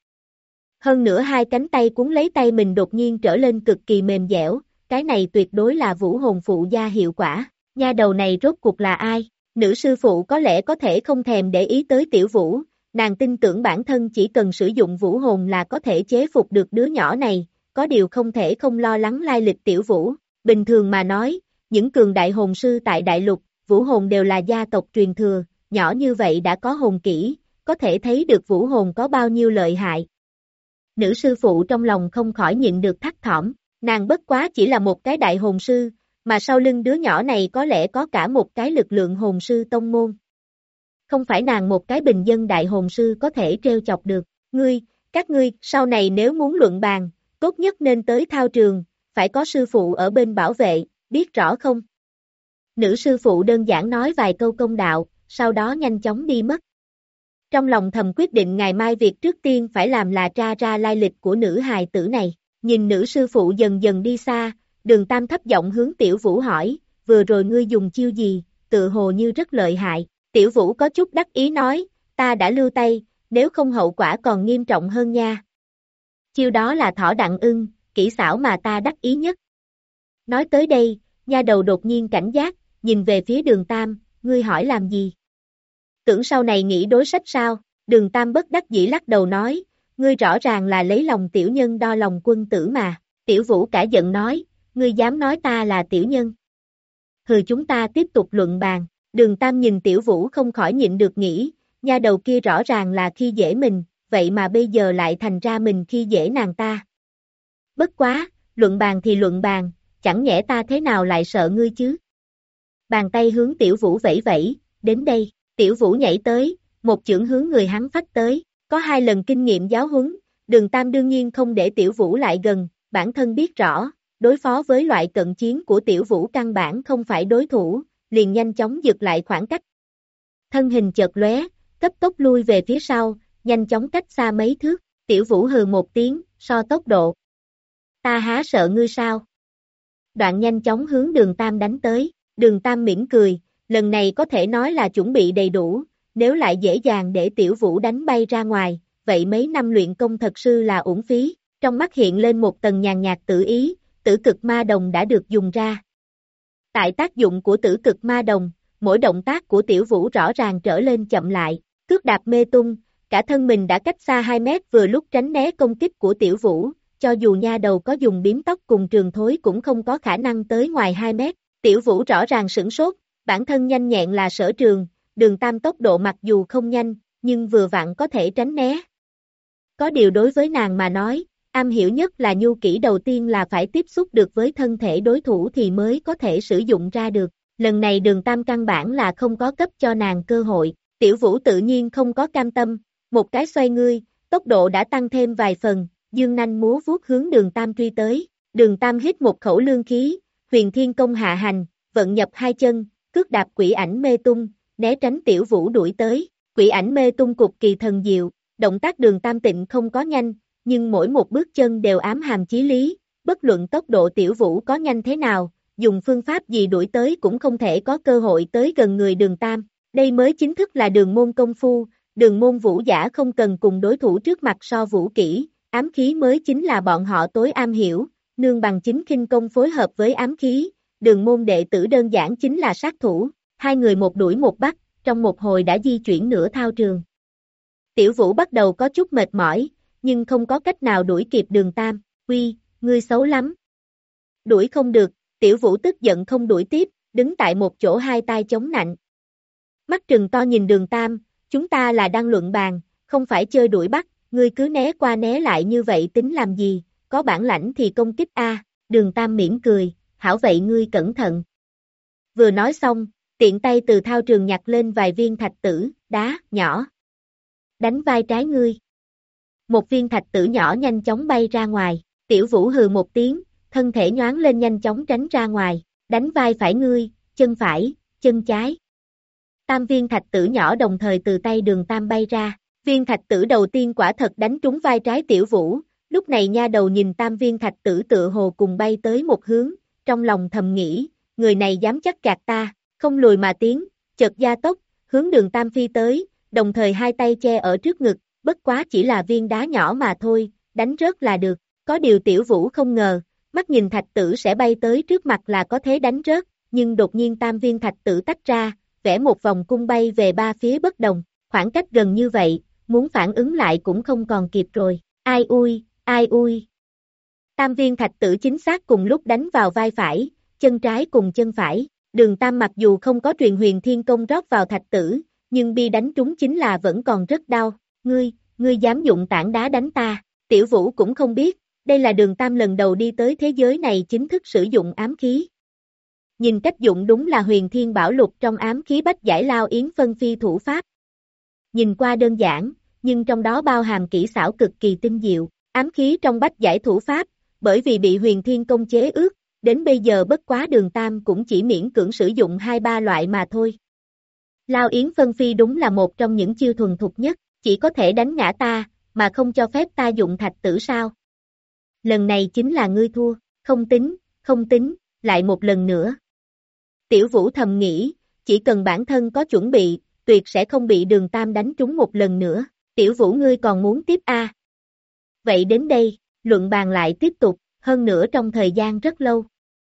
Hơn nữa hai cánh tay cuốn lấy tay mình đột nhiên trở lên cực kỳ mềm dẻo, cái này tuyệt đối là vũ hồn phụ gia hiệu quả, nha đầu này rốt cuộc là ai? Nữ sư phụ có lẽ có thể không thèm để ý tới tiểu vũ, nàng tin tưởng bản thân chỉ cần sử dụng vũ hồn là có thể chế phục được đứa nhỏ này, có điều không thể không lo lắng lai lịch tiểu vũ. Bình thường mà nói, những cường đại hồn sư tại đại lục, vũ hồn đều là gia tộc truyền thừa, nhỏ như vậy đã có hồn kỹ, có thể thấy được vũ hồn có bao nhiêu lợi hại. Nữ sư phụ trong lòng không khỏi nhịn được thắt thỏm, nàng bất quá chỉ là một cái đại hồn sư, mà sau lưng đứa nhỏ này có lẽ có cả một cái lực lượng hồn sư tông môn. Không phải nàng một cái bình dân đại hồn sư có thể trêu chọc được, ngươi, các ngươi, sau này nếu muốn luận bàn, tốt nhất nên tới thao trường, phải có sư phụ ở bên bảo vệ, biết rõ không? Nữ sư phụ đơn giản nói vài câu công đạo, sau đó nhanh chóng đi mất. Trong lòng thầm quyết định ngày mai việc trước tiên phải làm là tra ra lai lịch của nữ hài tử này, nhìn nữ sư phụ dần dần đi xa, Đường Tam thấp giọng hướng Tiểu Vũ hỏi, vừa rồi ngươi dùng chiêu gì, tự hồ như rất lợi hại, Tiểu Vũ có chút đắc ý nói, ta đã lưu tay, nếu không hậu quả còn nghiêm trọng hơn nha. Chiêu đó là thỏ đặng ưng, kỹ xảo mà ta đắc ý nhất. Nói tới đây, nha đầu đột nhiên cảnh giác, nhìn về phía Đường Tam, ngươi hỏi làm gì? Tưởng sau này nghĩ đối sách sao? Đường Tam bất đắc dĩ lắc đầu nói, ngươi rõ ràng là lấy lòng tiểu nhân đo lòng quân tử mà. Tiểu Vũ cả giận nói, ngươi dám nói ta là tiểu nhân. Hừ, chúng ta tiếp tục luận bàn. Đường Tam nhìn Tiểu Vũ không khỏi nhịn được nghĩ, nha đầu kia rõ ràng là khi dễ mình, vậy mà bây giờ lại thành ra mình khi dễ nàng ta. Bất quá, luận bàn thì luận bàn, chẳng nhẽ ta thế nào lại sợ ngươi chứ? Bàn tay hướng Tiểu Vũ vẫy vẫy, đến đây, Tiểu Vũ nhảy tới, một chưởng hướng người hắn phách tới, có hai lần kinh nghiệm giáo huấn, Đường Tam đương nhiên không để Tiểu Vũ lại gần, bản thân biết rõ, đối phó với loại cận chiến của Tiểu Vũ căn bản không phải đối thủ, liền nhanh chóng giật lại khoảng cách. Thân hình chợt lóe, cấp tốc lui về phía sau, nhanh chóng cách xa mấy thước, Tiểu Vũ hừ một tiếng, so tốc độ. Ta há sợ ngươi sao? Đoạn nhanh chóng hướng Đường Tam đánh tới, Đường Tam mỉm cười, lần này có thể nói là chuẩn bị đầy đủ, nếu lại dễ dàng để Tiểu Vũ đánh bay ra ngoài, vậy mấy năm luyện công thật sự là uổng phí, trong mắt hiện lên một tầng nhàn nhạt tự ý, tử cực ma đồng đã được dùng ra. Tại tác dụng của tử cực ma đồng, mỗi động tác của Tiểu Vũ rõ ràng trở lên chậm lại, cước đạp mê tung, cả thân mình đã cách xa hai mét vừa lúc tránh né công kích của Tiểu Vũ, cho dù nha đầu có dùng biếm tóc cùng trường thối cũng không có khả năng tới ngoài hai mét, Tiểu Vũ rõ ràng sửng sốt, bản thân nhanh nhẹn là sở trường, Đường Tam tốc độ mặc dù không nhanh, nhưng vừa vặn có thể tránh né. Có điều đối với nàng mà nói, am hiểu nhất là nhu kỹ đầu tiên là phải tiếp xúc được với thân thể đối thủ thì mới có thể sử dụng ra được, lần này Đường Tam căn bản là không có cấp cho nàng cơ hội, Tiểu Vũ tự nhiên không có cam tâm, một cái xoay ngươi, tốc độ đã tăng thêm vài phần, dương nanh múa vuốt hướng Đường Tam truy tới, Đường Tam hít một khẩu lương khí, huyền thiên công hạ hành, vận nhập hai chân, cước đạp quỷ ảnh mê tung, né tránh Tiểu Vũ đuổi tới, quỷ ảnh mê tung cực kỳ thần diệu, động tác Đường Tam tịnh không có nhanh, nhưng mỗi một bước chân đều ám hàm chí lý, bất luận tốc độ Tiểu Vũ có nhanh thế nào, dùng phương pháp gì đuổi tới cũng không thể có cơ hội tới gần người Đường Tam, đây mới chính thức là đường môn công phu, đường môn vũ giả không cần cùng đối thủ trước mặt so vũ kỹ, ám khí mới chính là bọn họ tối am hiểu, nương bằng chính khinh công phối hợp với ám khí, đường môn đệ tử đơn giản chính là sát thủ, hai người một đuổi một bắt, trong một hồi đã di chuyển nửa thao trường. Tiểu Vũ bắt đầu có chút mệt mỏi, nhưng không có cách nào đuổi kịp Đường Tam, uy, ngươi xấu lắm. Đuổi không được, Tiểu Vũ tức giận không đuổi tiếp, đứng tại một chỗ hai tay chống nạnh. Mắt trừng to nhìn Đường Tam, chúng ta là đang luận bàn, không phải chơi đuổi bắt, ngươi cứ né qua né lại như vậy tính làm gì, có bản lãnh thì công kích a. Đường Tam mỉm cười, hảo vậy ngươi cẩn thận. Vừa nói xong, tiện tay từ thao trường nhặt lên vài viên thạch tử, đá, nhỏ. Đánh vai trái ngươi. Một viên thạch tử nhỏ nhanh chóng bay ra ngoài, Tiểu Vũ hừ một tiếng, thân thể nhoáng lên nhanh chóng tránh ra ngoài, đánh vai phải ngươi, chân phải, chân trái. Tam viên thạch tử nhỏ đồng thời từ tay Đường Tam bay ra, viên thạch tử đầu tiên quả thật đánh trúng vai trái Tiểu Vũ, Lúc này nha đầu nhìn tam viên thạch tử tựa hồ cùng bay tới một hướng, trong lòng thầm nghĩ, người này dám chắc gạt ta, không lùi mà tiến, chợt gia tốc, hướng đường tam phi tới, đồng thời hai tay che ở trước ngực, bất quá chỉ là viên đá nhỏ mà thôi, đánh rớt là được, có điều tiểu vũ không ngờ, mắt nhìn thạch tử sẽ bay tới trước mặt là có thế đánh rớt, nhưng đột nhiên tam viên thạch tử tách ra, vẽ một vòng cung bay về ba phía bất đồng, khoảng cách gần như vậy, muốn phản ứng lại cũng không còn kịp rồi, ai ui, ai ui. Tam viên thạch tử chính xác cùng lúc đánh vào vai phải, chân trái cùng chân phải, đường tam mặc dù không có truyền huyền thiên công rót vào thạch tử, nhưng bi đánh trúng chính là vẫn còn rất đau, ngươi, ngươi dám dụng tảng đá đánh ta, tiểu vũ cũng không biết, đây là đường tam lần đầu đi tới thế giới này chính thức sử dụng ám khí. Nhìn cách dụng đúng là huyền thiên bảo lục trong ám khí bách giải lao yến phân phi thủ pháp. Nhìn qua đơn giản, nhưng trong đó bao hàm kỹ xảo cực kỳ tinh diệu, ám khí trong bách giải thủ pháp, bởi vì bị huyền thiên công chế ước, đến bây giờ bất quá đường tam cũng chỉ miễn cưỡng sử dụng hai ba loại mà thôi. Lao yến phân phi đúng là một trong những chiêu thuần thục nhất, chỉ có thể đánh ngã ta, mà không cho phép ta dụng thạch tử sao. Lần này chính là ngươi thua, không tính, không tính, lại một lần nữa. Tiểu vũ thầm nghĩ, chỉ cần bản thân có chuẩn bị, tuyệt sẽ không bị đường tam đánh trúng một lần nữa. Tiểu vũ ngươi còn muốn tiếp a? À? Vậy đến đây, luận bàn lại tiếp tục, hơn nữa trong thời gian rất lâu.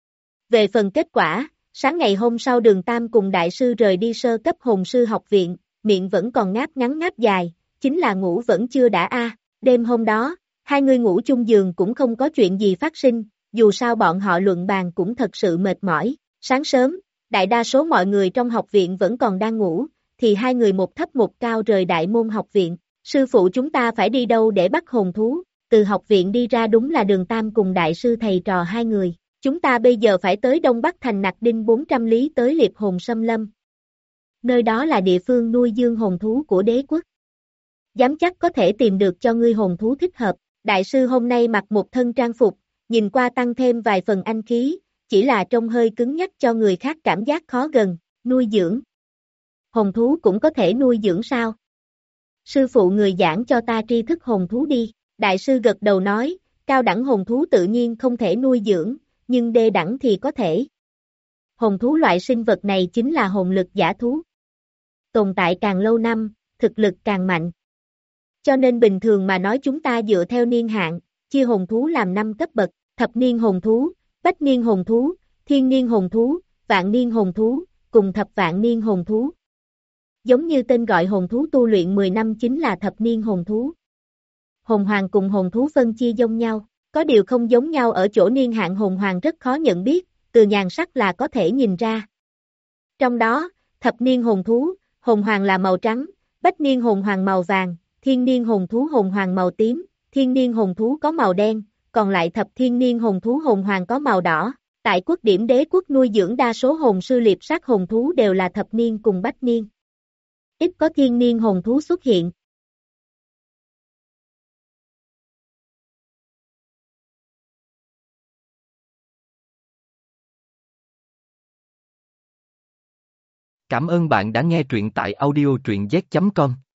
Về phần kết quả, sáng ngày hôm sau đường tam cùng đại sư rời đi sơ cấp hồn sư học viện, miệng vẫn còn ngáp ngắn ngáp dài, chính là ngủ vẫn chưa đã a. À. Đêm hôm đó, hai người ngủ chung giường cũng không có chuyện gì phát sinh, dù sao bọn họ luận bàn cũng thật sự mệt mỏi. Sáng sớm, đại đa số mọi người trong học viện vẫn còn đang ngủ, thì hai người một thấp một cao rời đại môn học viện. Sư phụ chúng ta phải đi đâu để bắt hồn thú? Từ học viện đi ra đúng là đường tam cùng đại sư thầy trò hai người. Chúng ta bây giờ phải tới Đông Bắc thành Nặc Đinh bốn trăm lý tới Liệp Hồn Xâm Lâm. Nơi đó là địa phương nuôi dưỡng hồn thú của đế quốc. Dám chắc có thể tìm được cho ngươi hồn thú thích hợp. Đại sư hôm nay mặc một thân trang phục, nhìn qua tăng thêm vài phần anh khí, chỉ là trông hơi cứng nhắc cho người khác cảm giác khó gần, nuôi dưỡng. Hồn thú cũng có thể nuôi dưỡng sao? Sư phụ người giảng cho ta tri thức hồn thú đi. Đại sư gật đầu nói, cao đẳng hồn thú tự nhiên không thể nuôi dưỡng, nhưng đê đẳng thì có thể. Hồn thú loại sinh vật này chính là hồn lực giả thú. Tồn tại càng lâu năm, thực lực càng mạnh. Cho nên bình thường mà nói chúng ta dựa theo niên hạn, chia hồn thú làm năm cấp bậc, thập niên hồn thú, bách niên hồn thú, thiên niên hồn thú, vạn niên hồn thú, cùng thập vạn niên hồn thú. Giống như tên gọi hồn thú tu luyện mười năm chính là thập niên hồn thú. Hồn hoàng cùng hồn thú phân chia giống nhau, có điều không giống nhau ở chỗ niên hạn hồn hoàng rất khó nhận biết, từ nhàn sắc là có thể nhìn ra. Trong đó, thập niên hồn thú, hồn hoàng là màu trắng, bách niên hồn hoàng màu vàng, thiên niên hồn thú hồn hoàng màu tím, thiên niên hồn thú có màu đen, còn lại thập thiên niên hồn thú hồn hoàng có màu đỏ. Tại quốc điểm đế quốc nuôi dưỡng đa số hồn sư liệp sát hồn thú đều là thập niên cùng bách niên. Ít có thiên niên hồn thú xuất hiện. Cảm ơn bạn đã nghe truyện tại audio truyện z chấm com.